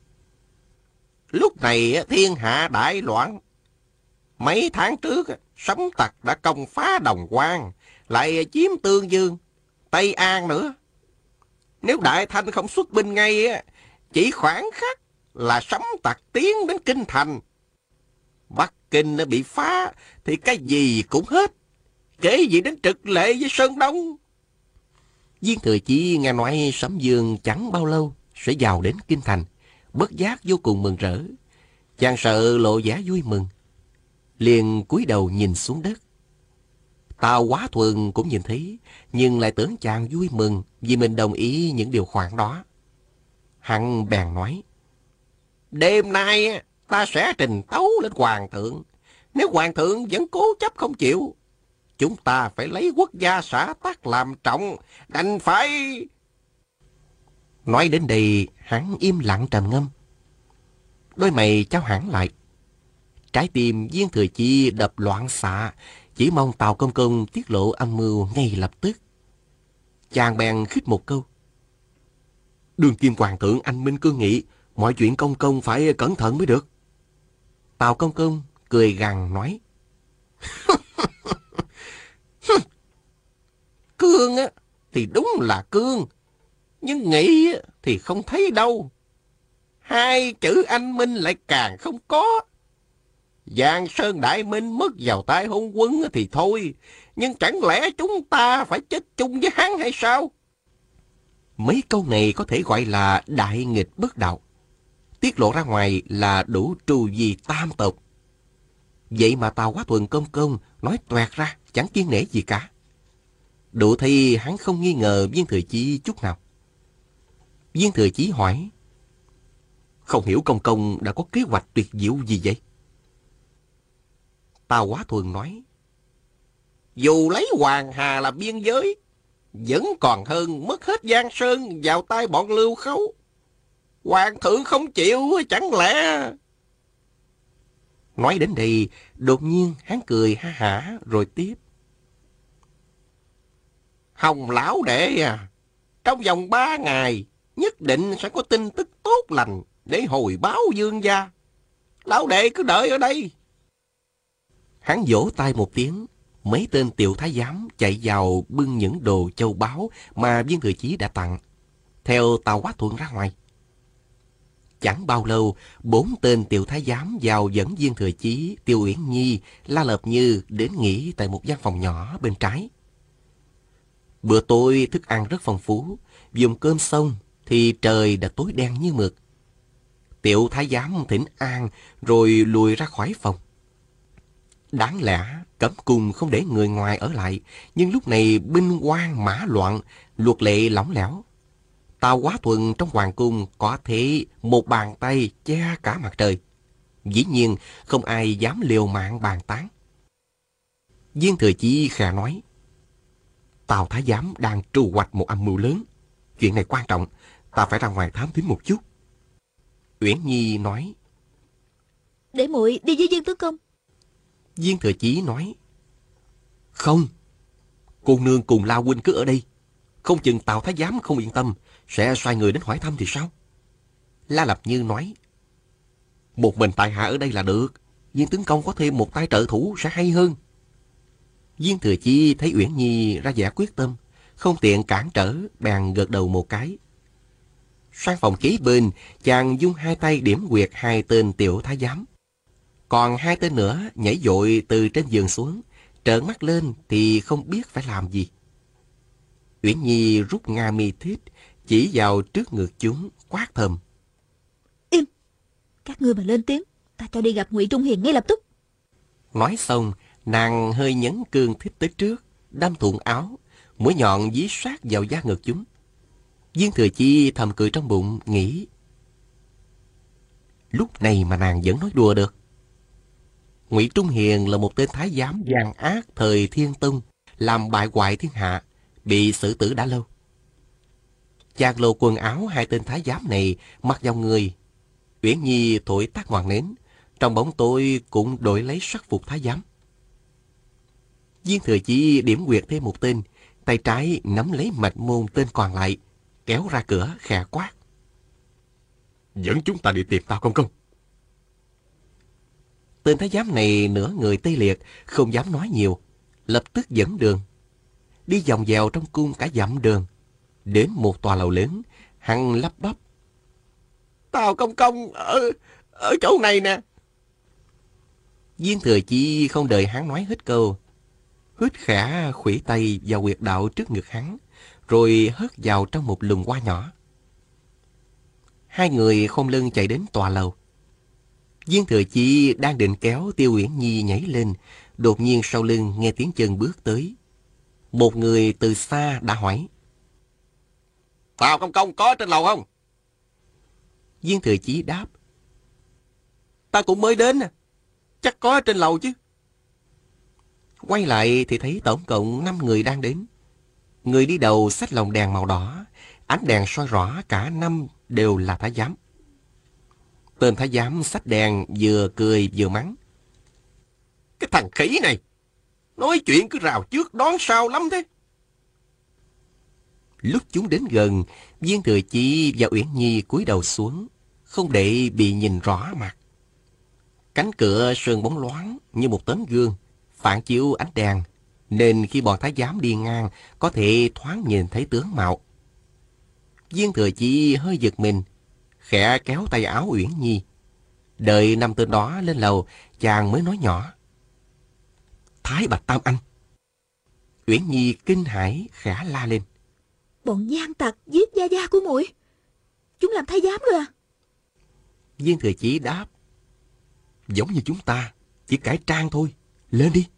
Lúc này thiên hạ đại loạn. Mấy tháng trước, Sấm Tặc đã công phá Đồng Quan, lại chiếm Tương Dương, Tây An nữa. Nếu Đại Thanh không xuất binh ngay, chỉ khoảng khắc là Sấm Tặc tiến đến Kinh Thành. Bắc Kinh bị phá thì cái gì cũng hết, kể gì đến Trực Lệ với Sơn Đông. Viên Thừa Chí nghe nói Sấm Dương chẳng bao lâu sẽ vào đến Kinh Thành, bất giác vô cùng mừng rỡ. Chàng sợ lộ vẻ vui mừng, liền cúi đầu nhìn xuống đất. Tào Quá Thuần cũng nhìn thấy, nhưng lại tưởng chàng vui mừng vì mình đồng ý những điều khoản đó. Hắn bèn nói: Đêm nay ta sẽ trình tấu lên Hoàng thượng. Nếu Hoàng thượng vẫn cố chấp không chịu, chúng ta phải lấy quốc gia xã tắc làm trọng, đành phải... Nói đến đây, hắn im lặng trầm ngâm. Đôi mày chau hẳn lại. Trái tim Viên Thừa Chí đập loạn xạ, chỉ mong Tào công công tiết lộ âm mưu ngay lập tức. Chàng bèn khích một câu: Đương kim hoàng thượng anh minh cương nghị, mọi chuyện công công phải cẩn thận mới được. Tào công công cười gằn nói: Cương thì đúng là cương, nhưng nghị thì không thấy đâu. Hai chữ anh minh lại càng không có. Giang Sơn Đại Minh mất vào tay hôn quân thì thôi, nhưng chẳng lẽ chúng ta phải chết chung với hắn hay sao? Mấy câu này có thể gọi là đại nghịch bất đạo. Tiết lộ ra ngoài là đủ trù gì tam tộc. Vậy mà Tào Quá Thuần công công nói toẹt ra, chẳng kiêng nể gì cả. Đủ thì hắn không nghi ngờ Viên Thừa Chí chút nào. Viên Thừa Chí hỏi: Không hiểu công công đã có kế hoạch tuyệt diệu gì vậy? Tào Quá Thuần nói: Dù lấy Hoàng Hà làm biên giới, vẫn còn hơn mất hết Giang Sơn vào tay bọn Lưu Khấu. Hoàng thượng không chịu chẳng lẽ... Nói đến đây, đột nhiên hắn cười ha hả rồi tiếp: Hồng lão đệ trong vòng 3 ngày nhất định sẽ có tin tức tốt lành để hồi báo Dương gia. Lão đệ cứ đợi ở đây. Hắn vỗ tay một tiếng, Mấy tên tiểu thái giám chạy vào bưng những đồ châu báu mà Viên Thừa Chí đã tặng, theo Tào Quá Thuận ra ngoài. Chẳng bao lâu, 4 tên tiểu thái giám vào dẫn Viên Thừa Chí, Tiêu Uyển Nhi, La Lợp Như đến nghỉ tại một gian phòng nhỏ bên trái. Bữa tối thức ăn rất phong phú, dùng cơm xong thì trời đã tối đen như mực. Tiểu thái giám thỉnh an rồi lùi ra khỏi phòng. Đáng lẽ cấm cung không để người ngoài ở lại, nhưng lúc này binh hoang mã loạn, luật lệ lỏng lẻo. Tào Quá Thuận trong hoàng cung có thể một bàn tay che cả mặt trời. Dĩ nhiên không ai dám liều mạng bàn tán. Viên Thừa Chí khẽ nói: Tào thái giám đang trù hoạch một âm mưu lớn. Chuyện này quan trọng, ta phải ra ngoài thám thính một chút. Uyển Nhi nói: Để muội đi với Viên tướng công. Viên Thừa Chí nói: Không, cô nương cùng La huynh cứ ở đây. Không chừng Tào thái giám không yên tâm, sẽ sai người đến hỏi thăm thì sao? La Lập Như nói: Một mình tại hạ ở đây là được, Viên tướng công có thêm một tay trợ thủ sẽ hay hơn. Viên Thừa Chí thấy Uyển Nhi ra vẻ quyết tâm, không tiện cản trở, bèn gật đầu một cái. Sang phòng kế bên, chàng dung 2 tay điểm huyệt 2 tên tiểu thái giám. Còn 2 tên nữa nhảy dội từ trên giường xuống, trợn mắt lên thì không biết phải làm gì. Uyển Nhi rút Nga mi thiết, chỉ vào trước ngực chúng, quát thầm: Im! Các ngươi mà lên tiếng, ta cho đi gặp Ngụy Trung Hiền ngay lập tức. Nói xong, nàng hơi nhấn cương thích tới trước, đâm thủng áo, mũi nhọn dí sát vào da ngực chúng. Viên Thừa Chí thầm cười trong bụng, nghĩ: Lúc này mà nàng vẫn nói đùa được. Ngụy Trung Hiền là một tên thái giám gian ác thời Thiên Tông, làm bại hoại thiên hạ, bị xử tử đã lâu. Chàng lột quần áo 2 tên thái giám này mặc vào người. Uyển Nhi thổi tắt ngọn nến, trong bóng tối cũng đổi lấy sắc phục thái giám. Viên Thừa Chí điểm huyệt thêm một tên, tay trái nắm lấy mạch môn tên còn lại, kéo ra cửa khẽ quát: Dẫn chúng ta đi tìm Tào công công. Tên thái giám này nửa người tê liệt, không dám nói nhiều, lập tức dẫn đường. Đi vòng vèo trong cung cả dặm đường, đến một tòa lầu lớn, hắn lắp bắp: Tào công công ở chỗ này nè. Viên Thừa Chí không đợi hắn nói hết câu, hít khẽ khuỷu tay vào huyệt đạo trước ngực hắn, rồi hất vào trong một lùm hoa nhỏ. 2 người khom lưng chạy đến tòa lầu. Viên Thừa Chí đang định kéo Tiêu Uyển Nhi nhảy lên, đột nhiên sau lưng nghe tiếng chân bước tới. Một người từ xa đã hỏi: Tào công công có trên lầu không? Viên Thừa Chí đáp: Ta cũng mới đến, chắc có trên lầu chứ. Quay lại thì thấy tổng cộng 5 người đang đến. Người đi đầu xách lồng đèn màu đỏ, ánh đèn soi rõ cả 5 đều là thái giám. Tên thái giám xách đèn vừa cười vừa mắng: Cái thằng khỉ này, nói chuyện cứ rào trước đón sau lắm thế. Lúc chúng đến gần, Viên Thừa Chí và Uyển Nhi cúi đầu xuống, không để bị nhìn rõ mặt. Cánh cửa sơn bóng loáng như một tấm gương, phản chiếu ánh đèn, nên khi bọn thái giám đi ngang có thể thoáng nhìn thấy tướng mạo. Viên Thừa Chí hơi giật mình, khẽ kéo tay áo Uyển Nhi. Đợi 5 tên đó lên lầu, chàng mới nói nhỏ: Thái Bạch Tam Anh. Uyển Nhi kinh hãi khẽ la lên: Bọn gian tặc giết gia gia của muội, chúng làm thái giám rồi à? Viên Thừa Chí đáp: Giống như chúng ta, chỉ cải trang thôi, lên đi.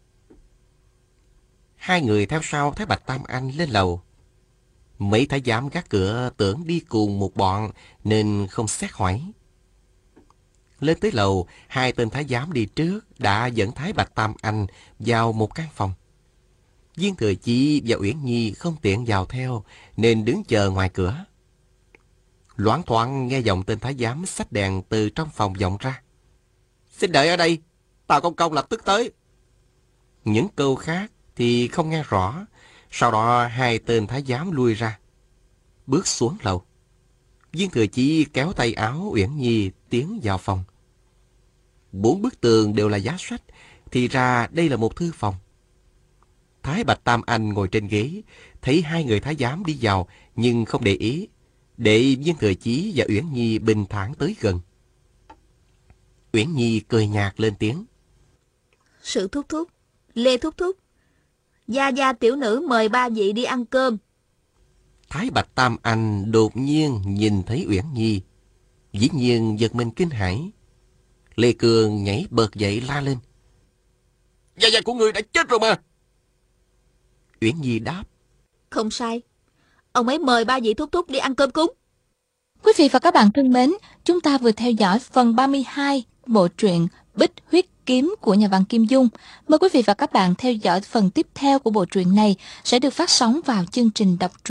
2 người theo sau Thái Bạch Tam Anh lên lầu. Mấy thái giám gác cửa tưởng đi cùng một bọn nên không xét hỏi. Lên tới lầu, 2 tên thái giám đi trước đã dẫn Thái Bạch Tam Anh vào một căn phòng. Viên Thừa Chí và Uyển Nhi không tiện vào theo nên đứng chờ ngoài cửa. Loáng thoáng nghe giọng tên thái giám xách đèn từ trong phòng vọng ra: Xin đợi ở đây, Tào công công lập tức tới. Những câu khác thì không nghe rõ. Sau đó 2 tên thái giám lui ra, bước xuống lầu. Viên Thừa Chí kéo tay áo Uyển Nhi tiến vào phòng. 4 bức tường đều là giá sách, thì ra đây là một thư phòng. Thái Bạch Tam Anh ngồi trên ghế, thấy hai người thái giám đi vào nhưng không để ý, để Viên Thừa Chí và Uyển Nhi bình thản tới gần. Uyển Nhi cười nhạt lên tiếng. Sự thúc thúc, Lê thúc thúc, gia gia tiểu nữ mời ba vị đi ăn cơm. Thái Bạch Tam Anh đột nhiên nhìn thấy Uyển Nhi, dĩ nhiên giật mình kinh hãi. Lê Cường nhảy bật dậy la lên. Gia gia của ngươi đã chết rồi mà. Uyển Nhi đáp. Không sai, ông ấy mời ba vị thúc thúc đi ăn cơm cúng. Quý vị và các bạn thân mến, chúng ta vừa theo dõi phần 32 bộ truyện Bích Huyết Kiếm của nhà văn Kim Dung. Mời quý vị và các bạn theo dõi phần tiếp theo của bộ truyện này sẽ được phát sóng vào chương trình đọc truyện